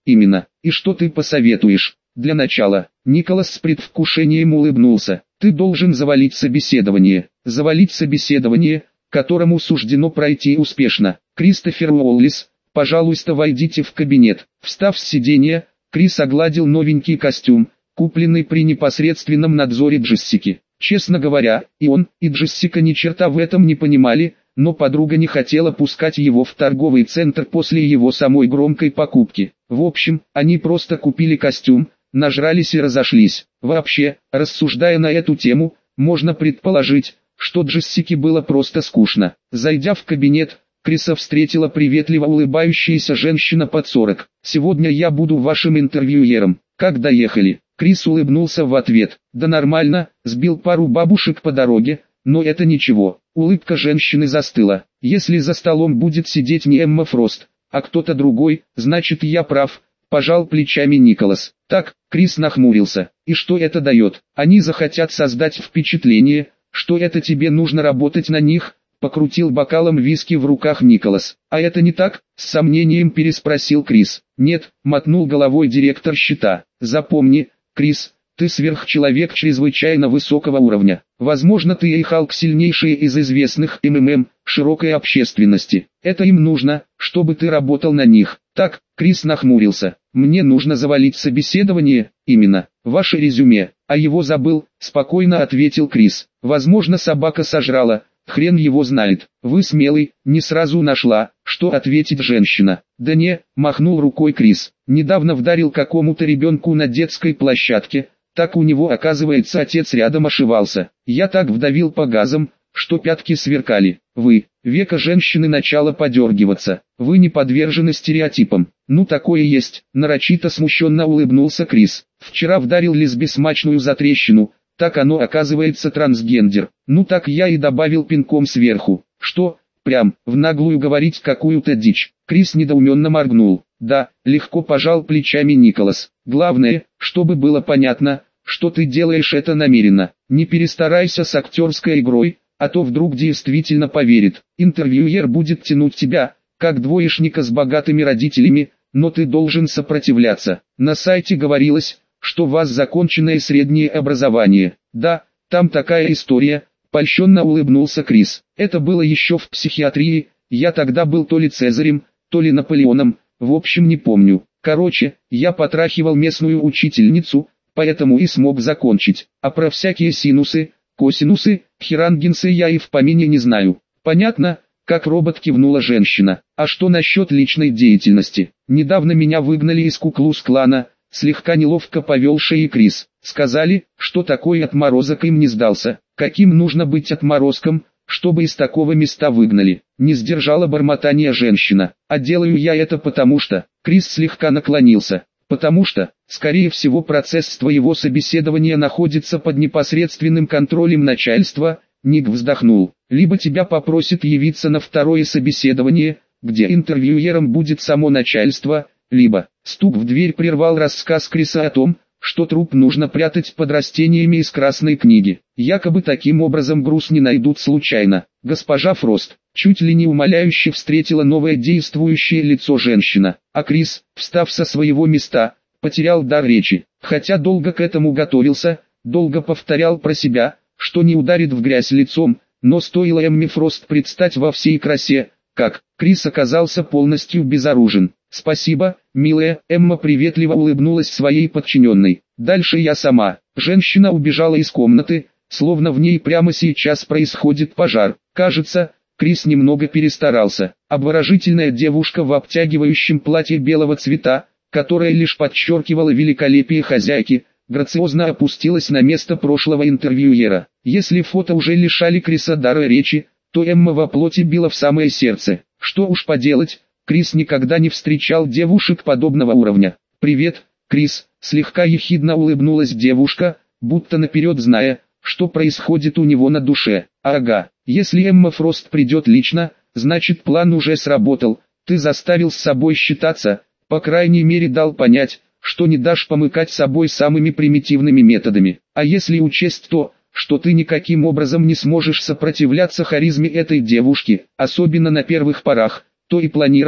Именно. И что ты посоветуешь? Для начала, Николас с предвкушением улыбнулся. Ты должен завалить собеседование. Завалить собеседование, которому суждено пройти успешно. Кристофер Уоллес, пожалуйста, войдите в кабинет. Встав с сиденья, Крис огладил новенький костюм, купленный при непосредственном надзоре Джессики. Честно говоря, и он, и Джессика ни черта в этом не понимали, но подруга не хотела пускать его в торговый центр после его самой громкой покупки. В общем, они просто купили костюм, нажрались и разошлись. Вообще, рассуждая на эту тему, можно предположить, что Джессике было просто скучно. Зайдя в кабинет, Криса встретила приветливо улыбающаяся женщина под сорок. «Сегодня я буду вашим интервьюером. Как доехали?» Крис улыбнулся в ответ. «Да нормально, сбил пару бабушек по дороге, но это ничего». Улыбка женщины застыла. «Если за столом будет сидеть не Эмма Фрост, а кто-то другой, значит я прав», — пожал плечами Николас. «Так», — Крис нахмурился. «И что это дает? Они захотят создать впечатление, что это тебе нужно работать на них», — покрутил бокалом виски в руках Николас. «А это не так?» — с сомнением переспросил Крис. «Нет», — мотнул головой директор счета. «Запомни, Крис, ты сверхчеловек чрезвычайно высокого уровня. Возможно, ты и Халк сильнейшие из известных МММ, широкой общественности. Это им нужно, чтобы ты работал на них». «Так», — Крис нахмурился. «Мне нужно завалить собеседование». «Именно. Ваше резюме». «А его забыл», — спокойно ответил Крис. «Возможно, собака сожрала. Хрен его знает. Вы смелый», — не сразу нашла, что ответить женщина. «Да не», — махнул рукой Крис. «Недавно вдарил какому-то ребенку на детской площадке. Так у него, оказывается, отец рядом ошивался. Я так вдавил по газам, что пятки сверкали. Вы». Века женщины начало подергиваться. «Вы не подвержены стереотипам». «Ну такое есть», — нарочито смущенно улыбнулся Крис. «Вчера вдарил лесби смачную затрещину. Так оно, оказывается, трансгендер. Ну так я и добавил пинком сверху». «Что? Прям, в наглую говорить какую-то дичь?» Крис недоуменно моргнул. «Да», — легко пожал плечами Николас. «Главное, чтобы было понятно, что ты делаешь это намеренно. Не перестарайся с актерской игрой, а то вдруг действительно поверит. Интервьюер будет тянуть тебя, как двоечника с богатыми родителями, но ты должен сопротивляться. На сайте говорилось, что у вас законченное среднее образование». «Да, там такая история», — польщенно улыбнулся Крис. «Это было еще в психиатрии, я тогда был то ли Цезарем, то ли Наполеоном, в общем не помню. Короче, я потрахивал местную учительницу, поэтому и смог закончить. А про всякие синусы, косинусы, хирангенсы я и в помине не знаю». «Понятно», — как робот кивнула женщина. «А что насчет личной деятельности? Недавно меня выгнали из Ку-Клукс-клана», — слегка неловко повел шеей Крис. «Сказали, что такой отморозок им не сдался. Каким нужно быть отморозком, чтобы из такого места выгнали?» Не сдержала бормотания женщина. «А делаю я это потому что...» Крис слегка наклонился. «Потому что, скорее всего, процесс твоего собеседования находится под непосредственным контролем начальства». Ник вздохнул. «Либо тебя попросят явиться на второе собеседование, где интервьюером будет само начальство, либо...» Стук в дверь прервал рассказ Криса о том, что труп нужно прятать под растениями из Красной книги. Якобы таким образом груз не найдут случайно. Госпожа Фрост чуть ли не умоляюще встретила новое действующее лицо женщина, а Крис, встав со своего места, потерял дар речи. Хотя долго к этому готовился, долго повторял про себя, что не ударит в грязь лицом, но стоило Эмме Фрост предстать во всей красе, как Крис оказался полностью безоружен. «Спасибо, милая», — Эмма приветливо улыбнулась своей подчиненной. «Дальше я сама». Женщина убежала из комнаты, словно в ней прямо сейчас происходит пожар. Кажется, Крис немного перестарался. Обворожительная девушка в обтягивающем платье белого цвета, которое лишь подчеркивало великолепие хозяйки, грациозно опустилась на место прошлого интервьюера. Если фото уже лишали Криса дара речи, то Эмма во плоти била в самое сердце. Что уж поделать, Крис никогда не встречал девушек подобного уровня. «Привет, Крис», — слегка ехидно улыбнулась девушка, будто наперед зная, что происходит у него на душе. «Ага, если Эмма Фрост придет лично, значит план уже сработал, ты заставил с собой считаться, по крайней мере дал понять, что не дашь помыкать собой самыми примитивными методами. А если учесть то, что ты никаким образом не сможешь сопротивляться харизме этой девушки, особенно на первых порах, то и планировать,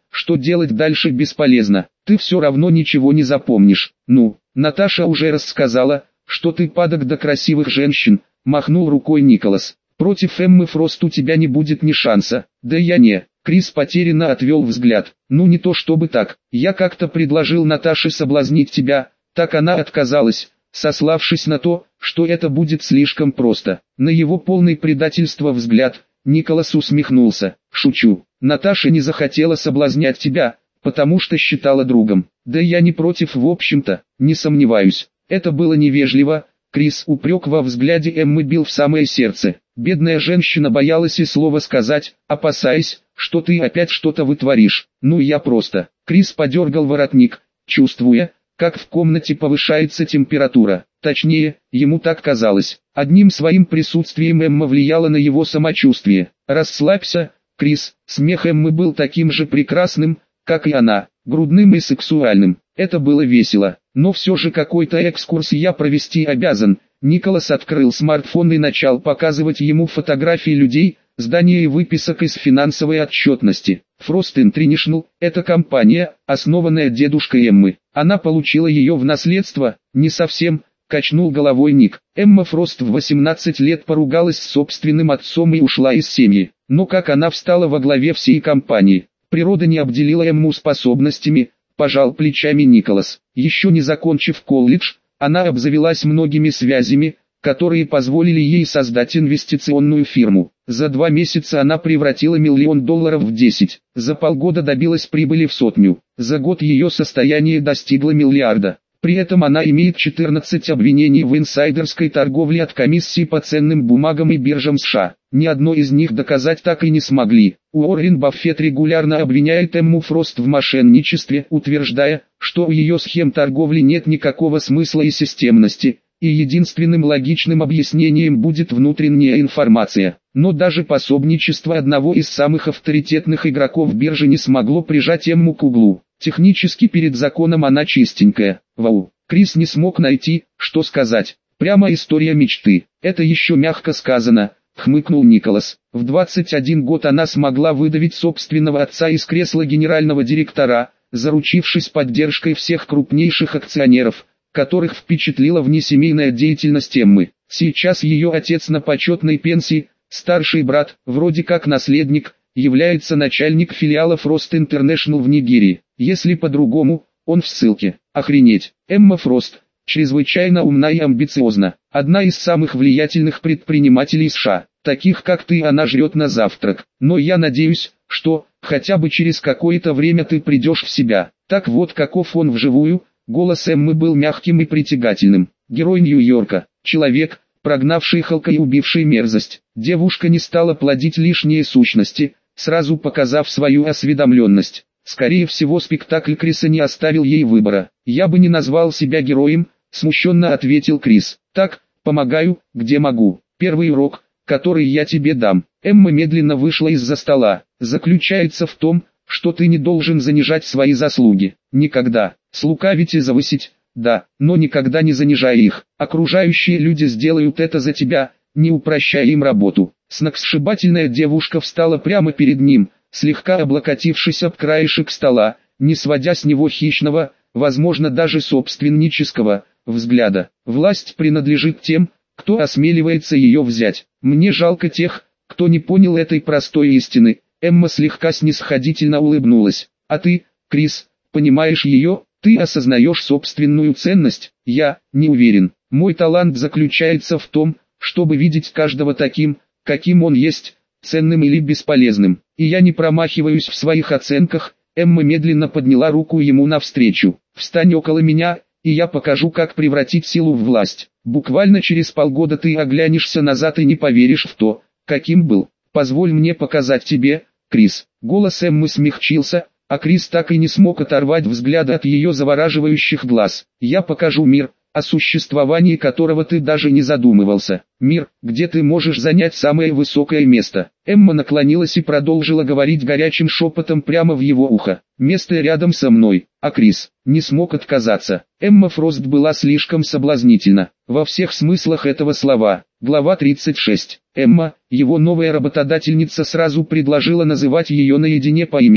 что делать дальше бесполезно, ты все равно ничего не запомнишь. Ну, Наташа уже рассказала, что ты падок до красивых женщин, махнул рукой Николас. Против Эммы Фрост у тебя не будет ни шанса, да я не. Крис потерянно отвел взгляд. Ну не то чтобы так, я как-то предложил Наташе соблазнить тебя, так она отказалась, сославшись на то, что это будет слишком просто. На его полный предательства взгляд, Николас усмехнулся. Шучу, Наташа не захотела соблазнять тебя, потому что считала другом. Да я не против в общем-то, не сомневаюсь. Это было невежливо. Крис, упрек во взгляде Эммы бил в самое сердце. Бедная женщина боялась и слова сказать, опасаясь, что ты опять что-то вытворишь. Ну я просто. Крис подергал воротник, чувствуя, как в комнате повышается температура. Точнее, ему так казалось. Одним своим присутствием Эмма влияла на его самочувствие. Расслабься, Крис. Смех Эммы был таким же прекрасным, как и она, грудным и сексуальным. Это было весело, но все же какой-то экскурс я провести обязан. Николас открыл смартфон и начал показывать ему фотографии людей, здания и выписок из финансовой отчетности. Frost International – это компания, основанная дедушкой Эммы. Она получила ее в наследство, не совсем, качнул головой Ник. Эмма Фрост в восемнадцать лет поругалась с собственным отцом и ушла из семьи. Но как она встала во главе всей компании? Природа не обделила Эмму способностями, пожал плечами Николас. Еще не закончив колледж, она обзавелась многими связями, которые позволили ей создать инвестиционную фирму. За два месяца она превратила миллион долларов в десять. За полгода добилась прибыли в сотню. За год ее состояние достигло миллиарда. При этом она имеет четырнадцать обвинений в инсайдерской торговле от комиссии по ценным бумагам и биржам США. Ни одно из них доказать так и не смогли. Уоррен Баффет регулярно обвиняет Эмму Фрост в мошенничестве, утверждая, что у ее схем торговли нет никакого смысла и системности, и единственным логичным объяснением будет внутренняя информация. Но даже пособничество одного из самых авторитетных игроков биржи не смогло прижать Эмму к углу. Технически перед законом она чистенькая. Вау. Крис не смог найти, что сказать. Прямо история мечты. Это еще мягко сказано, хмыкнул Николас. В двадцать один год она смогла выдавить собственного отца из кресла генерального директора, заручившись поддержкой всех крупнейших акционеров, которых впечатлила внесемейная деятельность Эммы. Сейчас ее отец на почетной пенсии, старший брат, вроде как наследник, является начальник филиала Frost International в Нигерии. Если по-другому, он в ссылке. Охренеть. Эмма Фрост, чрезвычайно умна и амбициозна. Одна из самых влиятельных предпринимателей США. Таких как ты она жрет на завтрак. Но я надеюсь, что, хотя бы через какое-то время ты придешь в себя. Так вот каков он вживую. Голос Эммы был мягким и притягательным. Герой Нью-Йорка. Человек, прогнавший Халка и убивший мерзость. Девушка не стала плодить лишние сущности, сразу показав свою осведомленность. Скорее всего, спектакль Криса не оставил ей выбора. «Я бы не назвал себя героем», — смущенно ответил Крис. «Так, помогаю, где могу. Первый урок, который я тебе дам». Эмма медленно вышла из-за стола. «Заключается в том, что ты не должен занижать свои заслуги. Никогда. Слукавить и завысить, да, но никогда не занижай их. Окружающие люди сделают это за тебя, не упрощай им работу». Сногсшибательная девушка встала прямо перед ним, слегка облокотившись об краешек стола, не сводя с него хищного, возможно даже собственнического, взгляда. «Власть принадлежит тем, кто осмеливается ее взять. Мне жалко тех, кто не понял этой простой истины». Эмма слегка снисходительно улыбнулась. «А ты, Крис, понимаешь ее? Ты осознаешь собственную ценность?» «Я не уверен. Мой талант заключается в том, чтобы видеть каждого таким, каким он есть, ценным или бесполезным. И я не промахиваюсь в своих оценках». Эмма медленно подняла руку ему навстречу. «Встань около меня, и я покажу, как превратить силу в власть. Буквально через полгода ты оглянешься назад и не поверишь в то, каким был. Позволь мне показать тебе, Крис». Голос Эммы смягчился, а Крис так и не смог оторвать взгляда от ее завораживающих глаз. «Я покажу мир, о существовании которого ты даже не задумывался. Мир, где ты можешь занять самое высокое место». Эмма наклонилась и продолжила говорить горячим шепотом прямо в его ухо. «Место рядом со мной». А Крис не смог отказаться. Эмма Фрост была слишком соблазнительна, во всех смыслах этого слова. Глава тридцать шесть. Эмма, его новая работодательница, сразу предложила называть ее наедине по имени,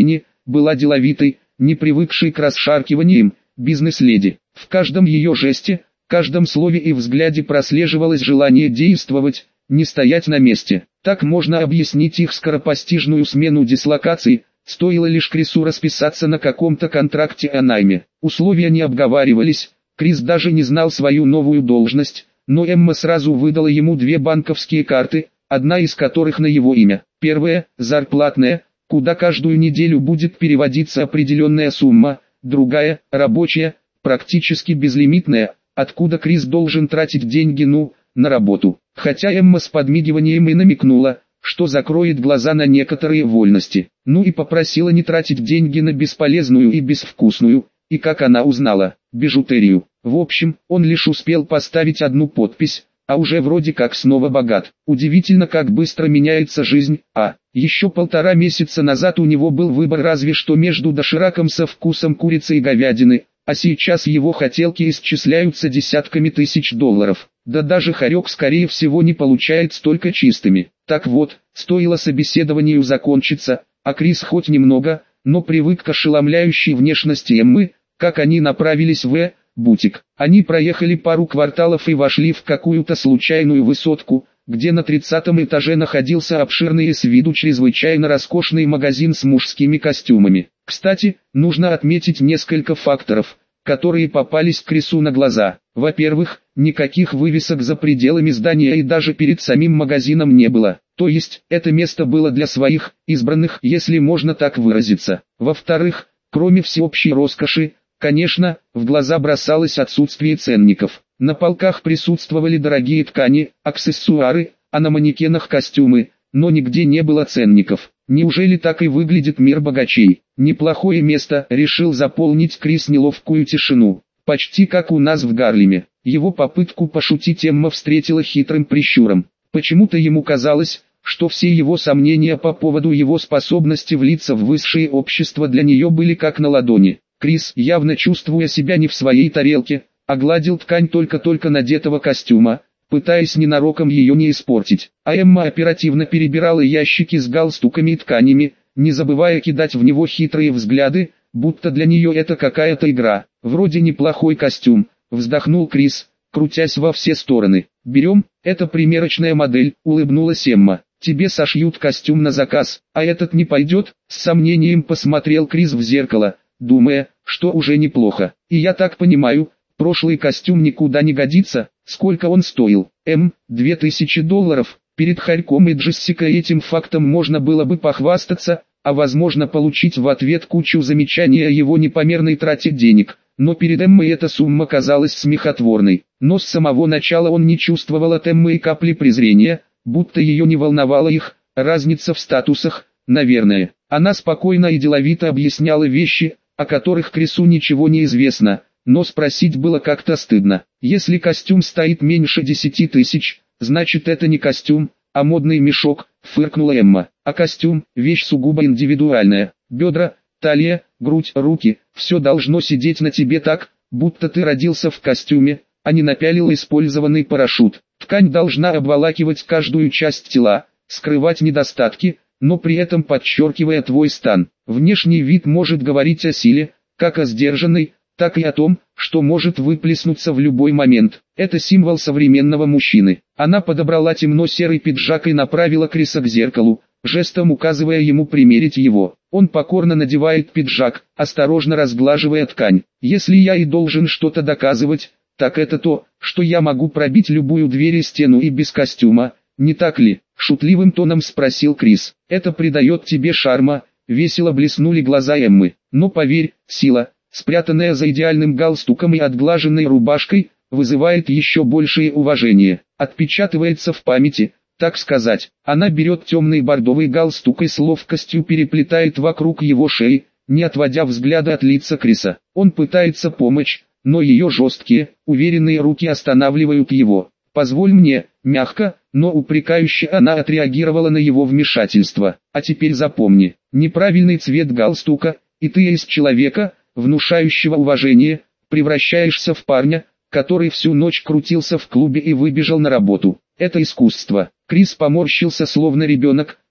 была деловитой, не привыкшей к расшаркиваниям, бизнес-леди. В каждом ее жесте, каждом слове и взгляде прослеживалось желание действовать, не стоять на месте. Так можно объяснить их скоропостижную смену дислокаций, стоило лишь Крису расписаться на каком-то контракте о найме. Условия не обговаривались, Крис даже не знал свою новую должность, но Эмма сразу выдала ему две банковские карты, одна из которых на его имя. Первая – зарплатная, куда каждую неделю будет переводиться определенная сумма, другая – рабочая, практически безлимитная, откуда Крис должен тратить деньги ну, на работу. Хотя Эмма с подмигиванием и намекнула, что закроет глаза на некоторые вольности. Ну и попросила не тратить деньги на бесполезную и безвкусную, и как она узнала, бижутерию. В общем, он лишь успел поставить одну подпись, а уже вроде как снова богат. Удивительно, как быстро меняется жизнь, а еще полтора месяца назад у него был выбор разве что между дошираком со вкусом курицы и говядины, а сейчас его хотелки исчисляются десятками тысяч долларов. Да даже хорек скорее всего не получает столько чистыми. Так вот, стоило собеседованию закончиться, а Крис хоть немного, но привык к ошеломляющей внешности Эммы, как они направились в бутик. Они проехали пару кварталов и вошли в какую-то случайную высотку, где на тридцатом этаже находился обширный и с виду чрезвычайно роскошный магазин с мужскими костюмами. Кстати, нужно отметить несколько факторов, которые попались Крису на глаза. Во-первых, никаких вывесок за пределами здания и даже перед самим магазином не было. То есть, это место было для своих, избранных, если можно так выразиться. Во-вторых, кроме всеобщей роскоши, конечно, в глаза бросалось отсутствие ценников. На полках присутствовали дорогие ткани, аксессуары, а на манекенах костюмы, но нигде не было ценников. Неужели так и выглядит мир богачей? Неплохое место, решил заполнить Крис неловкую тишину. Почти как у нас в Гарлеме. Его попытку пошутить Эмма встретила хитрым прищуром. Почему-то ему казалось, что все его сомнения по поводу его способности влиться в высшее общество для нее были как на ладони. Крис, явно чувствуя себя не в своей тарелке, огладил ткань только-только надетого костюма, пытаясь ненароком ее не испортить. А Эмма оперативно перебирала ящики с галстуками и тканями, не забывая кидать в него хитрые взгляды, будто для нее это какая-то игра. Вроде неплохой костюм, вздохнул Крис, крутясь во все стороны. Берем, это примерочная модель, улыбнулась Эмма. Тебе сошьют костюм на заказ, а этот не пойдет, с сомнением посмотрел Крис в зеркало, думая, что уже неплохо. И я так понимаю, прошлый костюм никуда не годится. Сколько он стоил? М, две тысячи долларов. Перед Харьком и Джессикой этим фактом можно было бы похвастаться, а возможно получить в ответ кучу замечаний о его непомерной трате денег. Но перед Эммой эта сумма казалась смехотворной. Но с самого начала он не чувствовал от Эммы и капли презрения, будто ее не волновала их разница в статусах, наверное. Она спокойно и деловито объясняла вещи, о которых Крису ничего не известно, но спросить было как-то стыдно. Если костюм стоит меньше десяти тысяч, значит это не костюм, а модный мешок, фыркнула Эмма. А костюм – вещь сугубо индивидуальная. Бедра, талия, грудь, руки – все должно сидеть на тебе так, будто ты родился в костюме, а не напялил использованный парашют. Ткань должна обволакивать каждую часть тела, скрывать недостатки, но при этом подчеркивая твой стан. Внешний вид может говорить о силе, как о сдержанной, так и о том, что может выплеснуться в любой момент. Это символ современного мужчины. Она подобрала темно-серый пиджак и направила Криса к зеркалу, жестом указывая ему примерить его. Он покорно надевает пиджак, осторожно разглаживая ткань. Если я и должен что-то доказывать, так это то, что я могу пробить любую дверь и стену и без костюма, не так ли? Шутливым тоном спросил Крис. Это придает тебе шарма, весело блеснули глаза Эммы. Но поверь, сила, спрятанная за идеальным галстуком и отглаженной рубашкой, вызывает еще большее уважение. Отпечатывается в памяти, так сказать. Она берет темный бордовый галстук и с ловкостью переплетает вокруг его шеи, не отводя взгляда от лица Криса. Он пытается помочь, но ее жесткие, уверенные руки останавливают его. «Позволь мне», мягко, но упрекающе она отреагировала на его вмешательство. «А теперь запомни, неправильный цвет галстука, и ты из человека, внушающего уважение, превращаешься в парня, который всю ночь крутился в клубе и выбежал на работу. Это искусство». Крис поморщился словно ребенок,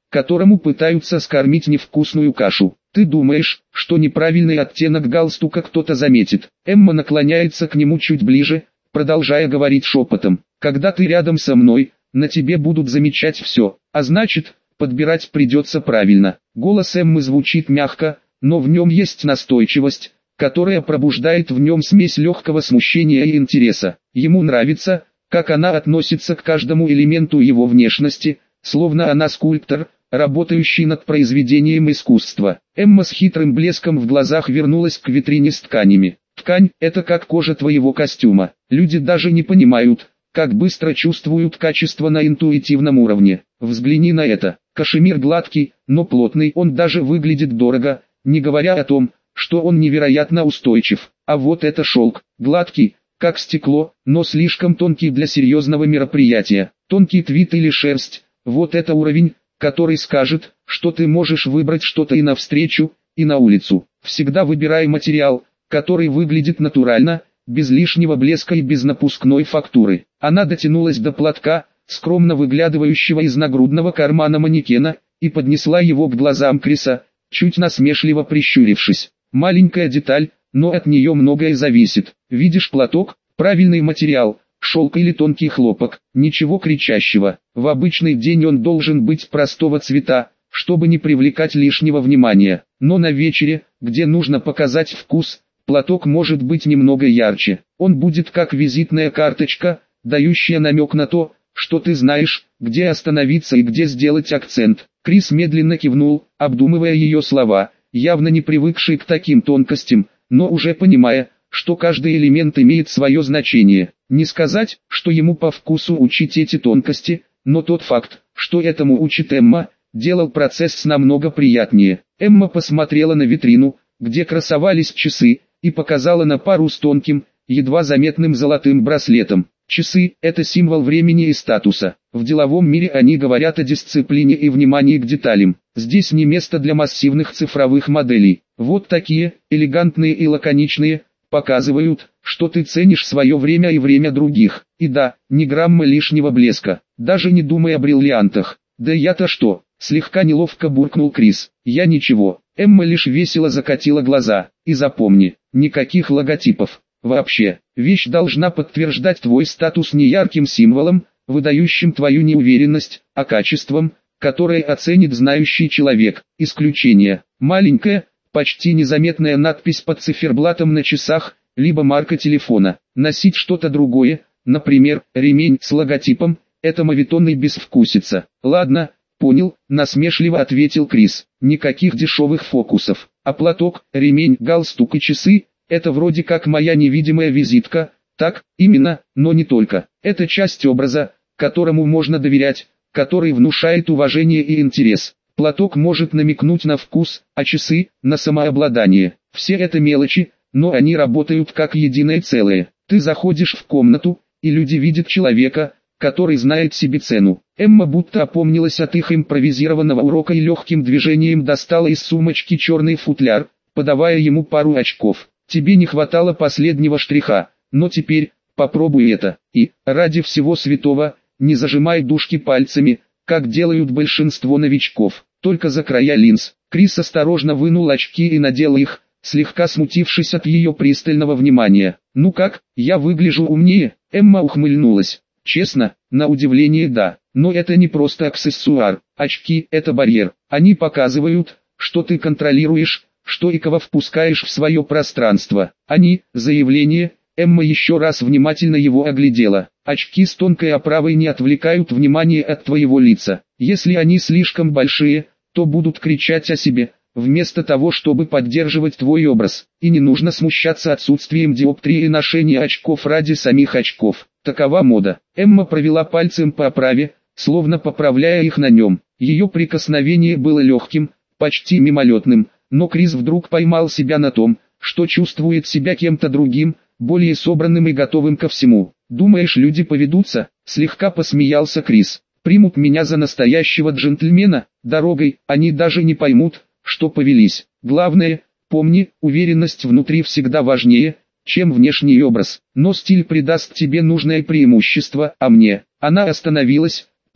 которому пытаются скормить невкусную кашу. Ты думаешь, что неправильный оттенок галстука кто-то заметит? Эмма наклоняется к нему чуть ближе, продолжая говорить шепотом. Когда ты рядом со мной, на тебе будут замечать все, а значит, подбирать придется правильно. Голос Эммы звучит мягко, но в нем есть настойчивость, которая пробуждает в нем смесь легкого смущения и интереса. Ему нравится, как она относится к каждому элементу его внешности, словно она скульптор, работающий над произведением искусства. Эмма с хитрым блеском в глазах вернулась к витрине с тканями. Ткань – это как кожа твоего костюма. Люди даже не понимают, как быстро чувствуют качество на интуитивном уровне. Взгляни на это. Кашемир гладкий, но плотный, он даже выглядит дорого, не говоря о том, что он невероятно устойчив. А вот это шелк, гладкий, как стекло, но слишком тонкий для серьезного мероприятия. Тонкий твид или шерсть, вот это уровень, который скажет, что ты можешь выбрать что-то и навстречу, и на улицу. Всегда выбирай материал, который выглядит натурально, без лишнего блеска и без напускной фактуры. Она дотянулась до платка, скромно выглядывающего из нагрудного кармана манекена, и поднесла его к глазам Криса, чуть насмешливо прищурившись. Маленькая деталь, но от нее многое зависит. Видишь платок? Правильный материал, шелк или тонкий хлопок, ничего кричащего. В обычный день он должен быть простого цвета, чтобы не привлекать лишнего внимания. Но на вечере, где нужно показать вкус, платок может быть немного ярче. Он будет как визитная карточка, дающая намек на то, что ты знаешь, где остановиться и где сделать акцент. Крис медленно кивнул, обдумывая ее слова, явно не привыкший к таким тонкостям, но уже понимая, что каждый элемент имеет свое значение. Не сказать, что ему по вкусу учить эти тонкости, но тот факт, что этому учит Эмма, делал процесс намного приятнее. Эмма посмотрела на витрину, где красовались часы, и показала на пару с тонким, едва заметным золотым браслетом. Часы – это символ времени и статуса. В деловом мире они говорят о дисциплине и внимании к деталям. Здесь не место для массивных цифровых моделей. Вот такие, элегантные и лаконичные, показывают, что ты ценишь свое время и время других. И да, ни грамма лишнего блеска, даже не думай о бриллиантах. Да я-то что, слегка неловко буркнул Крис. Я ничего. Эмма лишь весело закатила глаза. И запомни, никаких логотипов. Вообще, вещь должна подтверждать твой статус не ярким символом, выдающим твою неуверенность, а качеством, которое оценит знающий человек. Исключение. Маленькая, почти незаметная надпись под циферблатом на часах, либо марка телефона. Носить что-то другое, например, ремень с логотипом, это моветон и безвкусица. Ладно, понял, насмешливо ответил Крис. Никаких дешевых фокусов. А платок, ремень, галстук и часы – это вроде как моя невидимая визитка, так, именно, но не только. Это часть образа, которому можно доверять, который внушает уважение и интерес. Платок может намекнуть на вкус, а часы – на самообладание. Все это мелочи, но они работают как единое целое. Ты заходишь в комнату, и люди видят человека, который знает себе цену. Эмма будто опомнилась от их импровизированного урока и легким движением достала из сумочки черный футляр, подавая ему пару очков. Тебе не хватало последнего штриха, но теперь, попробуй это, и, ради всего святого, не зажимай дужки пальцами, как делают большинство новичков, только за края линз. Крис осторожно вынул очки и надел их, слегка смутившись от ее пристального внимания. Ну как, я выгляжу умнее? Эмма ухмыльнулась. Честно, на удивление да, но это не просто аксессуар, очки – это барьер, они показывают, что ты контролируешь, что и кого впускаешь в свое пространство. Они, заявление, Эмма еще раз внимательно его оглядела. Очки с тонкой оправой не отвлекают внимание от твоего лица. Если они слишком большие, то будут кричать о себе, вместо того, чтобы поддерживать твой образ. И не нужно смущаться отсутствием диоптрии и ношения очков ради самих очков. Такова мода. Эмма провела пальцем по оправе, словно поправляя их на нем. Ее прикосновение было легким, почти мимолетным. Но Крис вдруг поймал себя на том, что чувствует себя кем-то другим, более собранным и готовым ко всему. «Думаешь, люди поведутся?» – слегка посмеялся Крис. «Примут меня за настоящего джентльмена? Дорогой, они даже не поймут, что повелись. Главное, помни, уверенность внутри всегда важнее, чем внешний образ. Но стиль придаст тебе нужное преимущество, а мне». Она остановилась,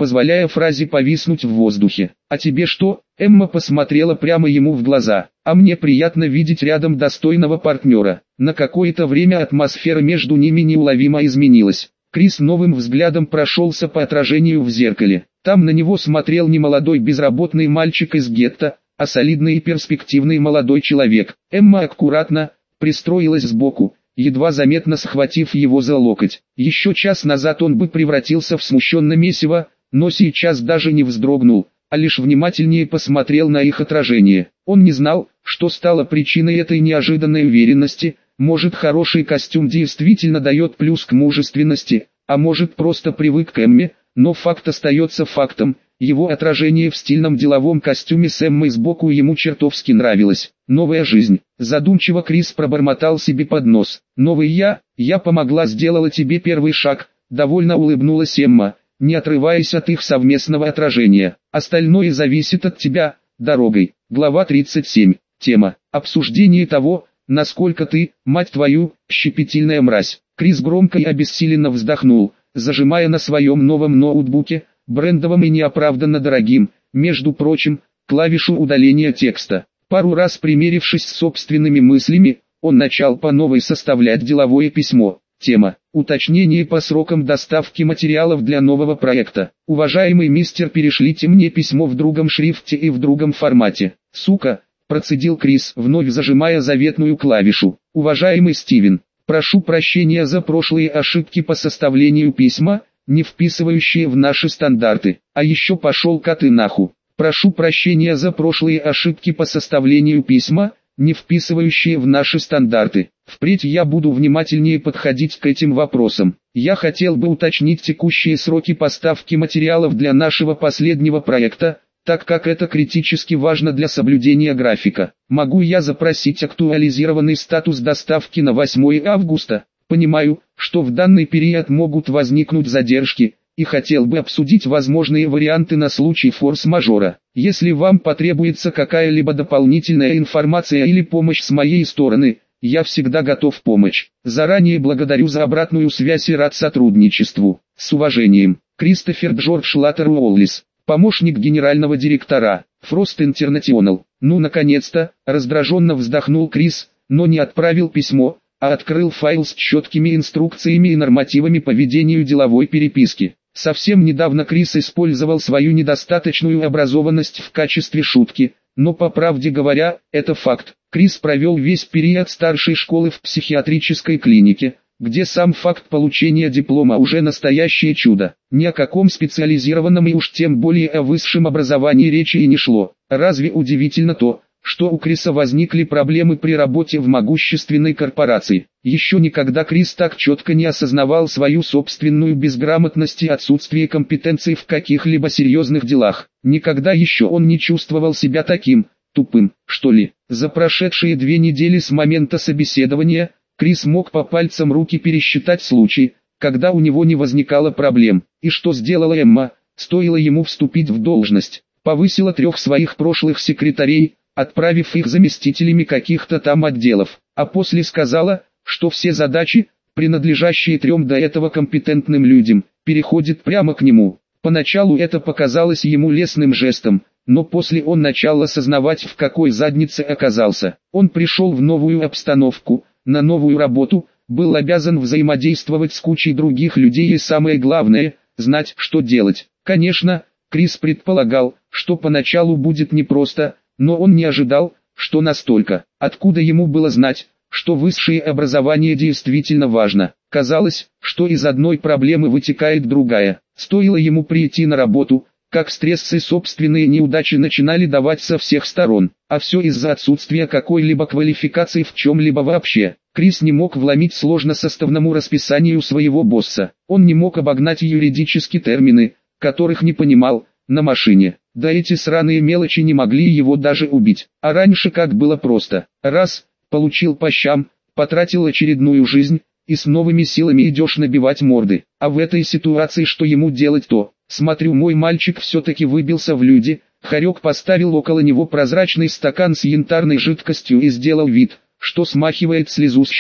позволяя фразе повиснуть в воздухе. «А тебе что?» Эмма посмотрела прямо ему в глаза. «А мне приятно видеть рядом достойного партнера». На какое-то время атмосфера между ними неуловимо изменилась. Крис новым взглядом прошелся по отражению в зеркале. Там на него смотрел не молодой безработный мальчик из гетто, а солидный и перспективный молодой человек. Эмма аккуратно пристроилась сбоку, едва заметно схватив его за локоть. Еще час назад он бы превратился в смущенное месиво, но сейчас даже не вздрогнул, а лишь внимательнее посмотрел на их отражение. Он не знал, что стало причиной этой неожиданной уверенности. Может, хороший костюм действительно дает плюс к мужественности, а может, просто привык к Эмме, но факт остается фактом. Его отражение в стильном деловом костюме с Эммой сбоку ему чертовски нравилось. Новая жизнь. Задумчиво Крис пробормотал себе под нос. Новый я, я помогла, сделала тебе первый шаг. Довольно улыбнулась Эмма, не отрываясь от их совместного отражения. Остальное зависит от тебя, дорогой. Глава тридцать семь. Тема. Обсуждение того, насколько ты, мать твою, щепетильная мразь. Крис громко и обессиленно вздохнул, зажимая на своем новом ноутбуке, брендовым и неоправданно дорогим, между прочим, клавишу удаления текста. Пару раз примерившись с собственными мыслями, он начал по новой составлять деловое письмо. Тема. Уточнение по срокам доставки материалов для нового проекта. Уважаемый мистер, перешлите мне письмо в другом шрифте и в другом формате. Сука, процедил Крис, вновь зажимая заветную клавишу. Уважаемый Стивен, прошу прощения за прошлые ошибки по составлению письма, не вписывающие в наши стандарты. А еще пошел ка ты нахуй. Прошу прощения за прошлые ошибки по составлению письма, не вписывающие в наши стандарты. Впредь я буду внимательнее подходить к этим вопросам. Я хотел бы уточнить текущие сроки поставки материалов для нашего последнего проекта, так как это критически важно для соблюдения графика. Могу я запросить актуализированный статус доставки на восьмое августа? Понимаю, что в данный период могут возникнуть задержки, и хотел бы обсудить возможные варианты на случай форс-мажора. Если вам потребуется какая-либо дополнительная информация или помощь с моей стороны, я всегда готов помочь. Заранее благодарю за обратную связь и рад сотрудничеству. С уважением, Кристофер Джордж Латтер Уоллис, помощник генерального директора, Frost International. Ну наконец-то, раздраженно вздохнул Крис, но не отправил письмо, а открыл файл с четкими инструкциями и нормативами по ведению деловой переписки. Совсем недавно Крис использовал свою недостаточную образованность в качестве шутки, но по правде говоря, это факт. Крис провел весь период старшей школы в психиатрической клинике, где сам факт получения диплома уже настоящее чудо. Ни о каком специализированном и уж тем более о высшем образовании речи и не шло. Разве удивительно то, что у Криса возникли проблемы при работе в могущественной корпорации? Еще никогда Крис так четко не осознавал свою собственную безграмотность и отсутствие компетенции в каких-либо серьезных делах. Никогда еще он не чувствовал себя таким тупым, что ли. За прошедшие две недели с момента собеседования, Крис мог по пальцам руки пересчитать случаи, когда у него не возникало проблем. И что сделала Эмма, стоило ему вступить в должность? Повысила трех своих прошлых секретарей, отправив их заместителями каких-то там отделов, а после сказала, что все задачи, принадлежащие трем до этого компетентным людям, переходят прямо к нему. Поначалу это показалось ему лестным жестом, но после он начал осознавать, в какой заднице оказался. Он пришел в новую обстановку, на новую работу, был обязан взаимодействовать с кучей других людей и самое главное, знать, что делать. Конечно, Крис предполагал, что поначалу будет непросто, но он не ожидал, что настолько. Откуда ему было знать, что высшее образование действительно важно? Казалось, что из одной проблемы вытекает другая. Стоило ему прийти на работу, как стресс и собственные неудачи начинали давать со всех сторон. А все из-за отсутствия какой-либо квалификации в чем-либо вообще. Крис не мог вломить сложносоставному расписанию своего босса. Он не мог обогнать юридические термины, которых не понимал, на машине. Да эти сраные мелочи не могли его даже убить. А раньше как было просто. Раз, получил по щам, потратил очередную жизнь, и с новыми силами идешь набивать морды. А в этой ситуации что ему делать-то? Смотрю, мой мальчик все-таки выбился в люди. Хорек поставил около него прозрачный стакан с янтарной жидкостью и сделал вид, что смахивает слезу с щеку.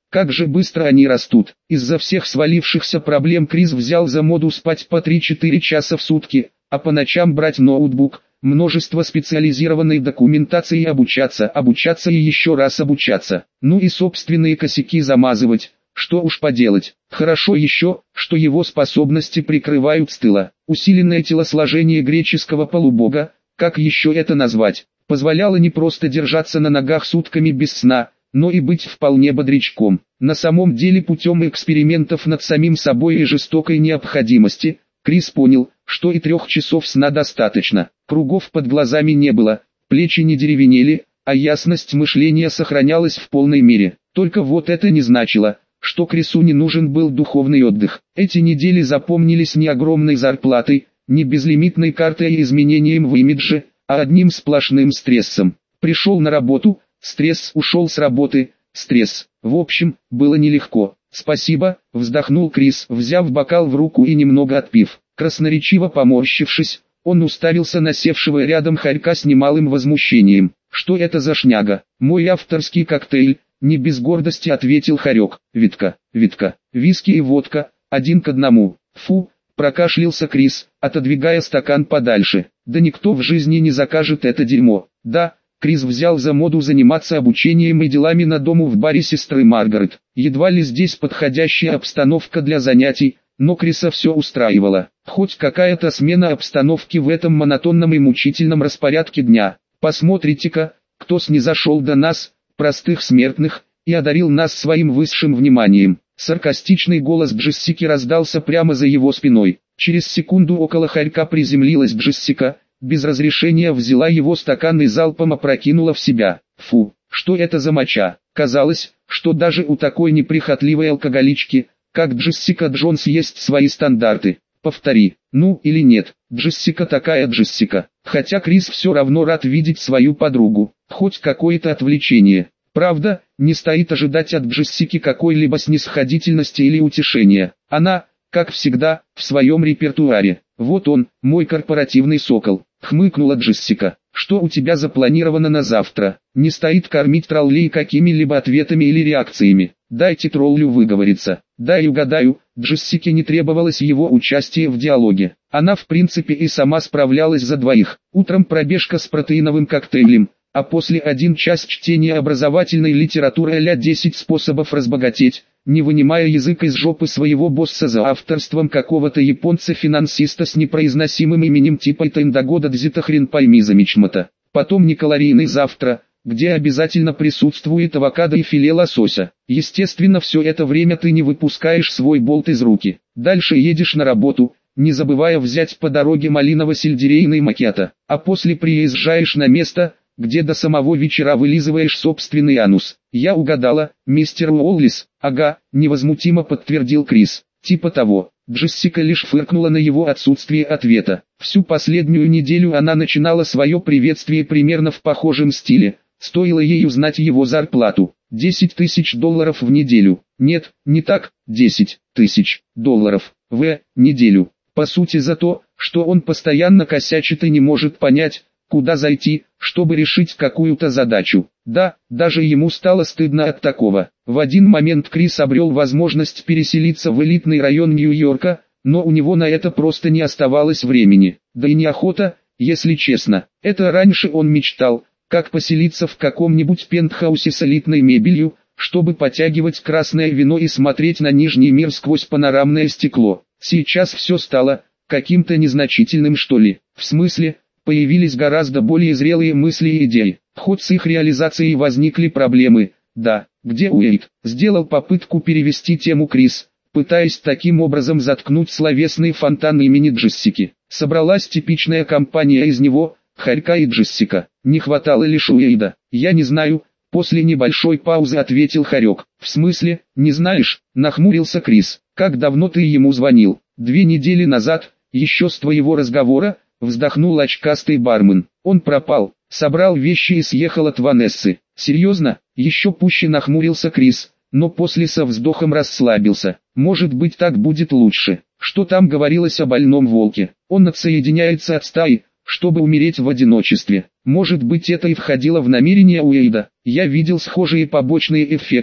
Как же быстро они растут. Из-за всех свалившихся проблем Крис взял за моду спать по три-четыре часа в сутки, а по ночам брать ноутбук, множество специализированной документации и обучаться, обучаться и еще раз обучаться. Ну и собственные косяки замазывать. Что уж поделать. Хорошо еще, что его способности прикрывают с тыла. Усиленное телосложение греческого полубога, как еще это назвать, позволяло не просто держаться на ногах сутками без сна, но и быть вполне бодрячком. На самом деле путем экспериментов над самим собой и жестокой необходимости, Крис понял, что и трех часов сна достаточно. Кругов под глазами не было, плечи не деревенели, а ясность мышления сохранялась в полной мере. Только вот это не значило, что Крису не нужен был духовный отдых. Эти недели запомнились не огромной зарплатой, не безлимитной картой и изменением в имидже, а одним сплошным стрессом. Пришел на работу, стресс, ушел с работы, стресс. В общем, было нелегко. «Спасибо», — вздохнул Крис, взяв бокал в руку и немного отпив. Красноречиво поморщившись, он уставился на севшего рядом хорька с немалым возмущением. «Что это за шняга? Мой авторский коктейль», — не без гордости ответил хорек. «Витка, Витка, виски и водка, один к одному». «Фу», — прокашлялся Крис, отодвигая стакан подальше. «Да никто в жизни не закажет это дерьмо». «Да». Крис взял за моду заниматься обучением и делами на дому в баре сестры Маргарет. Едва ли здесь подходящая обстановка для занятий, но Криса все устраивало. Хоть какая-то смена обстановки в этом монотонном и мучительном распорядке дня. Посмотрите-ка, кто снизошел до нас, простых смертных, и одарил нас своим высшим вниманием. Саркастичный голос Джессики раздался прямо за его спиной. Через секунду около хорька приземлилась Джессика, без разрешения взяла его стакан и залпом опрокинула в себя. Фу, что это за моча? Казалось, что даже у такой неприхотливой алкоголички, как Джессика Джонс, есть свои стандарты. Повтори, ну или нет, Джессика такая Джессика. Хотя Крис все равно рад видеть свою подругу, хоть какое-то отвлечение. Правда, не стоит ожидать от Джессики какой-либо снисходительности или утешения. Она, как всегда, в своем репертуаре. Вот он, мой корпоративный сокол. Хмыкнула Джессика. Что у тебя запланировано на завтра? Не стоит кормить троллей какими-либо ответами или реакциями. Дайте троллю выговориться. Дай угадаю, Джессике не требовалось его участие в диалоге. Она в принципе и сама справлялась за двоих. Утром пробежка с протеиновым коктейлем, а после один час чтения образовательной литературы а-ля десять способов разбогатеть, не вынимая язык из жопы своего босса за авторством какого-то японца-финансиста с непроизносимым именем типа Итендагода Дзита хрен пойми замечмата. Потом некалорийный завтра, где обязательно присутствует авокадо и филе лосося. Естественно, все это время ты не выпускаешь свой болт из руки. Дальше едешь на работу, не забывая взять по дороге малиново-сельдерейный макето, а после приезжаешь на место, где до самого вечера вылизываешь собственный анус. Я угадала, мистер Уоллис. Ага, невозмутимо подтвердил Крис. Типа того. Джессика лишь фыркнула на его отсутствие ответа. Всю последнюю неделю она начинала свое приветствие примерно в похожем стиле. Стоило ей узнать его зарплату. десять тысяч долларов в неделю. Нет, не так, десять тысяч долларов в неделю. По сути за то, что он постоянно косячит и не может понять, куда зайти, чтобы решить какую-то задачу. Да, даже ему стало стыдно от такого. В один момент Крис обрел возможность переселиться в элитный район Нью-Йорка, но у него на это просто не оставалось времени. Да и неохота, если честно. Это раньше он мечтал, как поселиться в каком-нибудь пентхаусе с элитной мебелью, чтобы потягивать красное вино и смотреть на нижний мир сквозь панорамное стекло. Сейчас все стало каким-то незначительным, что ли. В смысле, появились гораздо более зрелые мысли и идеи. Хоть с их реализацией возникли проблемы. Да, где Уэйд? Сделал попытку перевести тему Крис, пытаясь таким образом заткнуть словесный фонтан имени Джессики. Собралась типичная компания из него, хорька и Джессика. Не хватало лишь Уэйда. Я не знаю, после небольшой паузы ответил хорек. В смысле, не знаешь? Нахмурился Крис. Как давно ты ему звонил? Две недели назад, еще с твоего разговора, вздохнул очкастый бармен. Он пропал, собрал вещи и съехал от Ванессы. Серьезно? Еще пуще нахмурился Крис, но после со вздохом расслабился. Может быть, так будет лучше. Что там говорилось о больном волке? Он отсоединяется от стаи, чтобы умереть в одиночестве. Может быть, это и входило в намерение Уэйда. Я видел схожие побочные эффекты,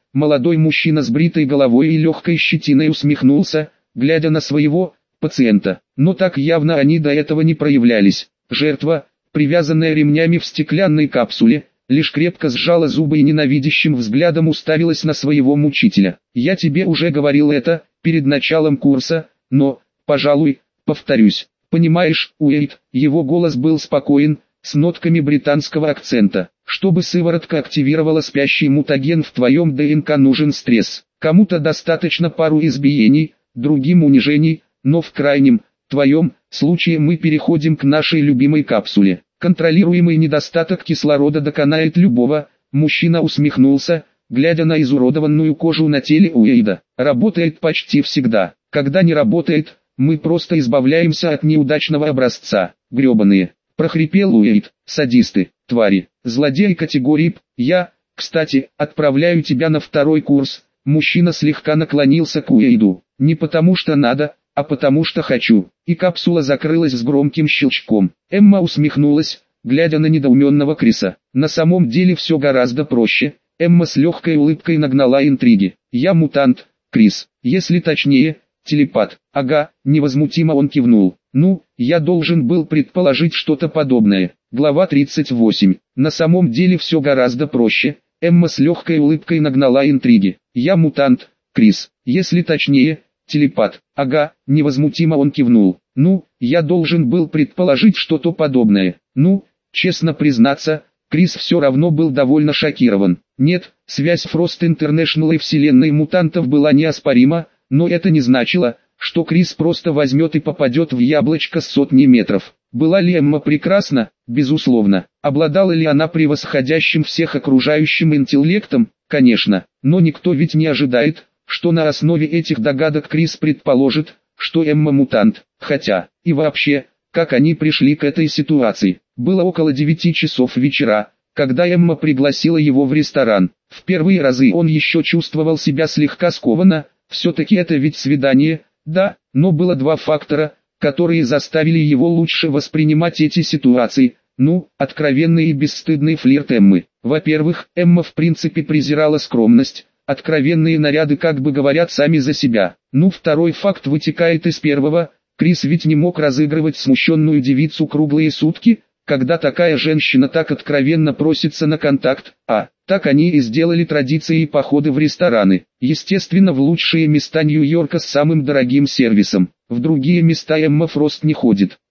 Молодой мужчина с бритой головой и легкой щетиной усмехнулся, глядя на своего пациента. Но так явно они до этого не проявлялись. Жертва, привязанная ремнями в стеклянной капсуле, лишь крепко сжала зубы и ненавидящим взглядом уставилась на своего мучителя. «Я тебе уже говорил это, перед началом курса, но, пожалуй, повторюсь. Понимаешь, Уэйд», его голос был спокоен, с нотками британского акцента. «Чтобы сыворотка активировала спящий мутаген в твоем ДНК, нужен стресс. Кому-то достаточно пару избиений, другим унижений, но в крайнем, твоем, случае мы переходим к нашей любимой капсуле. Контролируемый недостаток кислорода доконает любого». Мужчина усмехнулся, глядя на изуродованную кожу на теле Уэйда. «Работает почти всегда. Когда не работает, мы просто избавляемся от неудачного образца. Гребаные», прохрипел Уэйд. «Садисты, твари, злодеи категории П. Я, кстати, отправляю тебя на второй курс». Мужчина слегка наклонился к Уэйду. «Не потому что надо, а потому что хочу». И капсула закрылась с громким щелчком. Эмма усмехнулась, глядя на недоуменного Криса. На самом деле все гораздо проще. Эмма с легкой улыбкой нагнала интриги. «Я мутант, Крис. Если точнее, телепат». «Ага», невозмутимо он кивнул. «Ну, я должен был предположить что-то подобное». Глава тридцать восемь. На самом деле все гораздо проще. Эмма с легкой улыбкой нагнала интриги. «Я мутант, Крис. Если точнее, телепат». «Ага», невозмутимо он кивнул. «Ну, я должен был предположить что-то подобное». «Ну, честно признаться, Крис все равно был довольно шокирован. Нет, связь Frost International и вселенной мутантов была неоспорима, но это не значило, что Крис просто возьмет и попадет в яблочко с сотни метров. Была ли Эмма прекрасна? Безусловно. Обладала ли она превосходящим всех окружающим интеллектом? Конечно. Но никто ведь не ожидает, что на основе этих догадок Крис предположит, что Эмма мутант. Хотя, и вообще, как они пришли к этой ситуации? Было около девяти часов вечера, когда Эмма пригласила его в ресторан. В первые разы он еще чувствовал себя слегка скованно, все-таки это ведь свидание, да, но было два фактора, которые заставили его лучше воспринимать эти ситуации. Ну, откровенный и бесстыдный флирт Эммы. Во-первых, Эмма в принципе презирала скромность, откровенные наряды как бы говорят сами за себя. Ну, второй факт вытекает из первого, Крис ведь не мог разыгрывать смущенную девицу круглые сутки, когда такая женщина так откровенно просится на контакт, а, так они и сделали традицией походы в рестораны. Естественно, в лучшие места Нью-Йорка с самым дорогим сервисом. В другие места Эмма Фрост не ходит.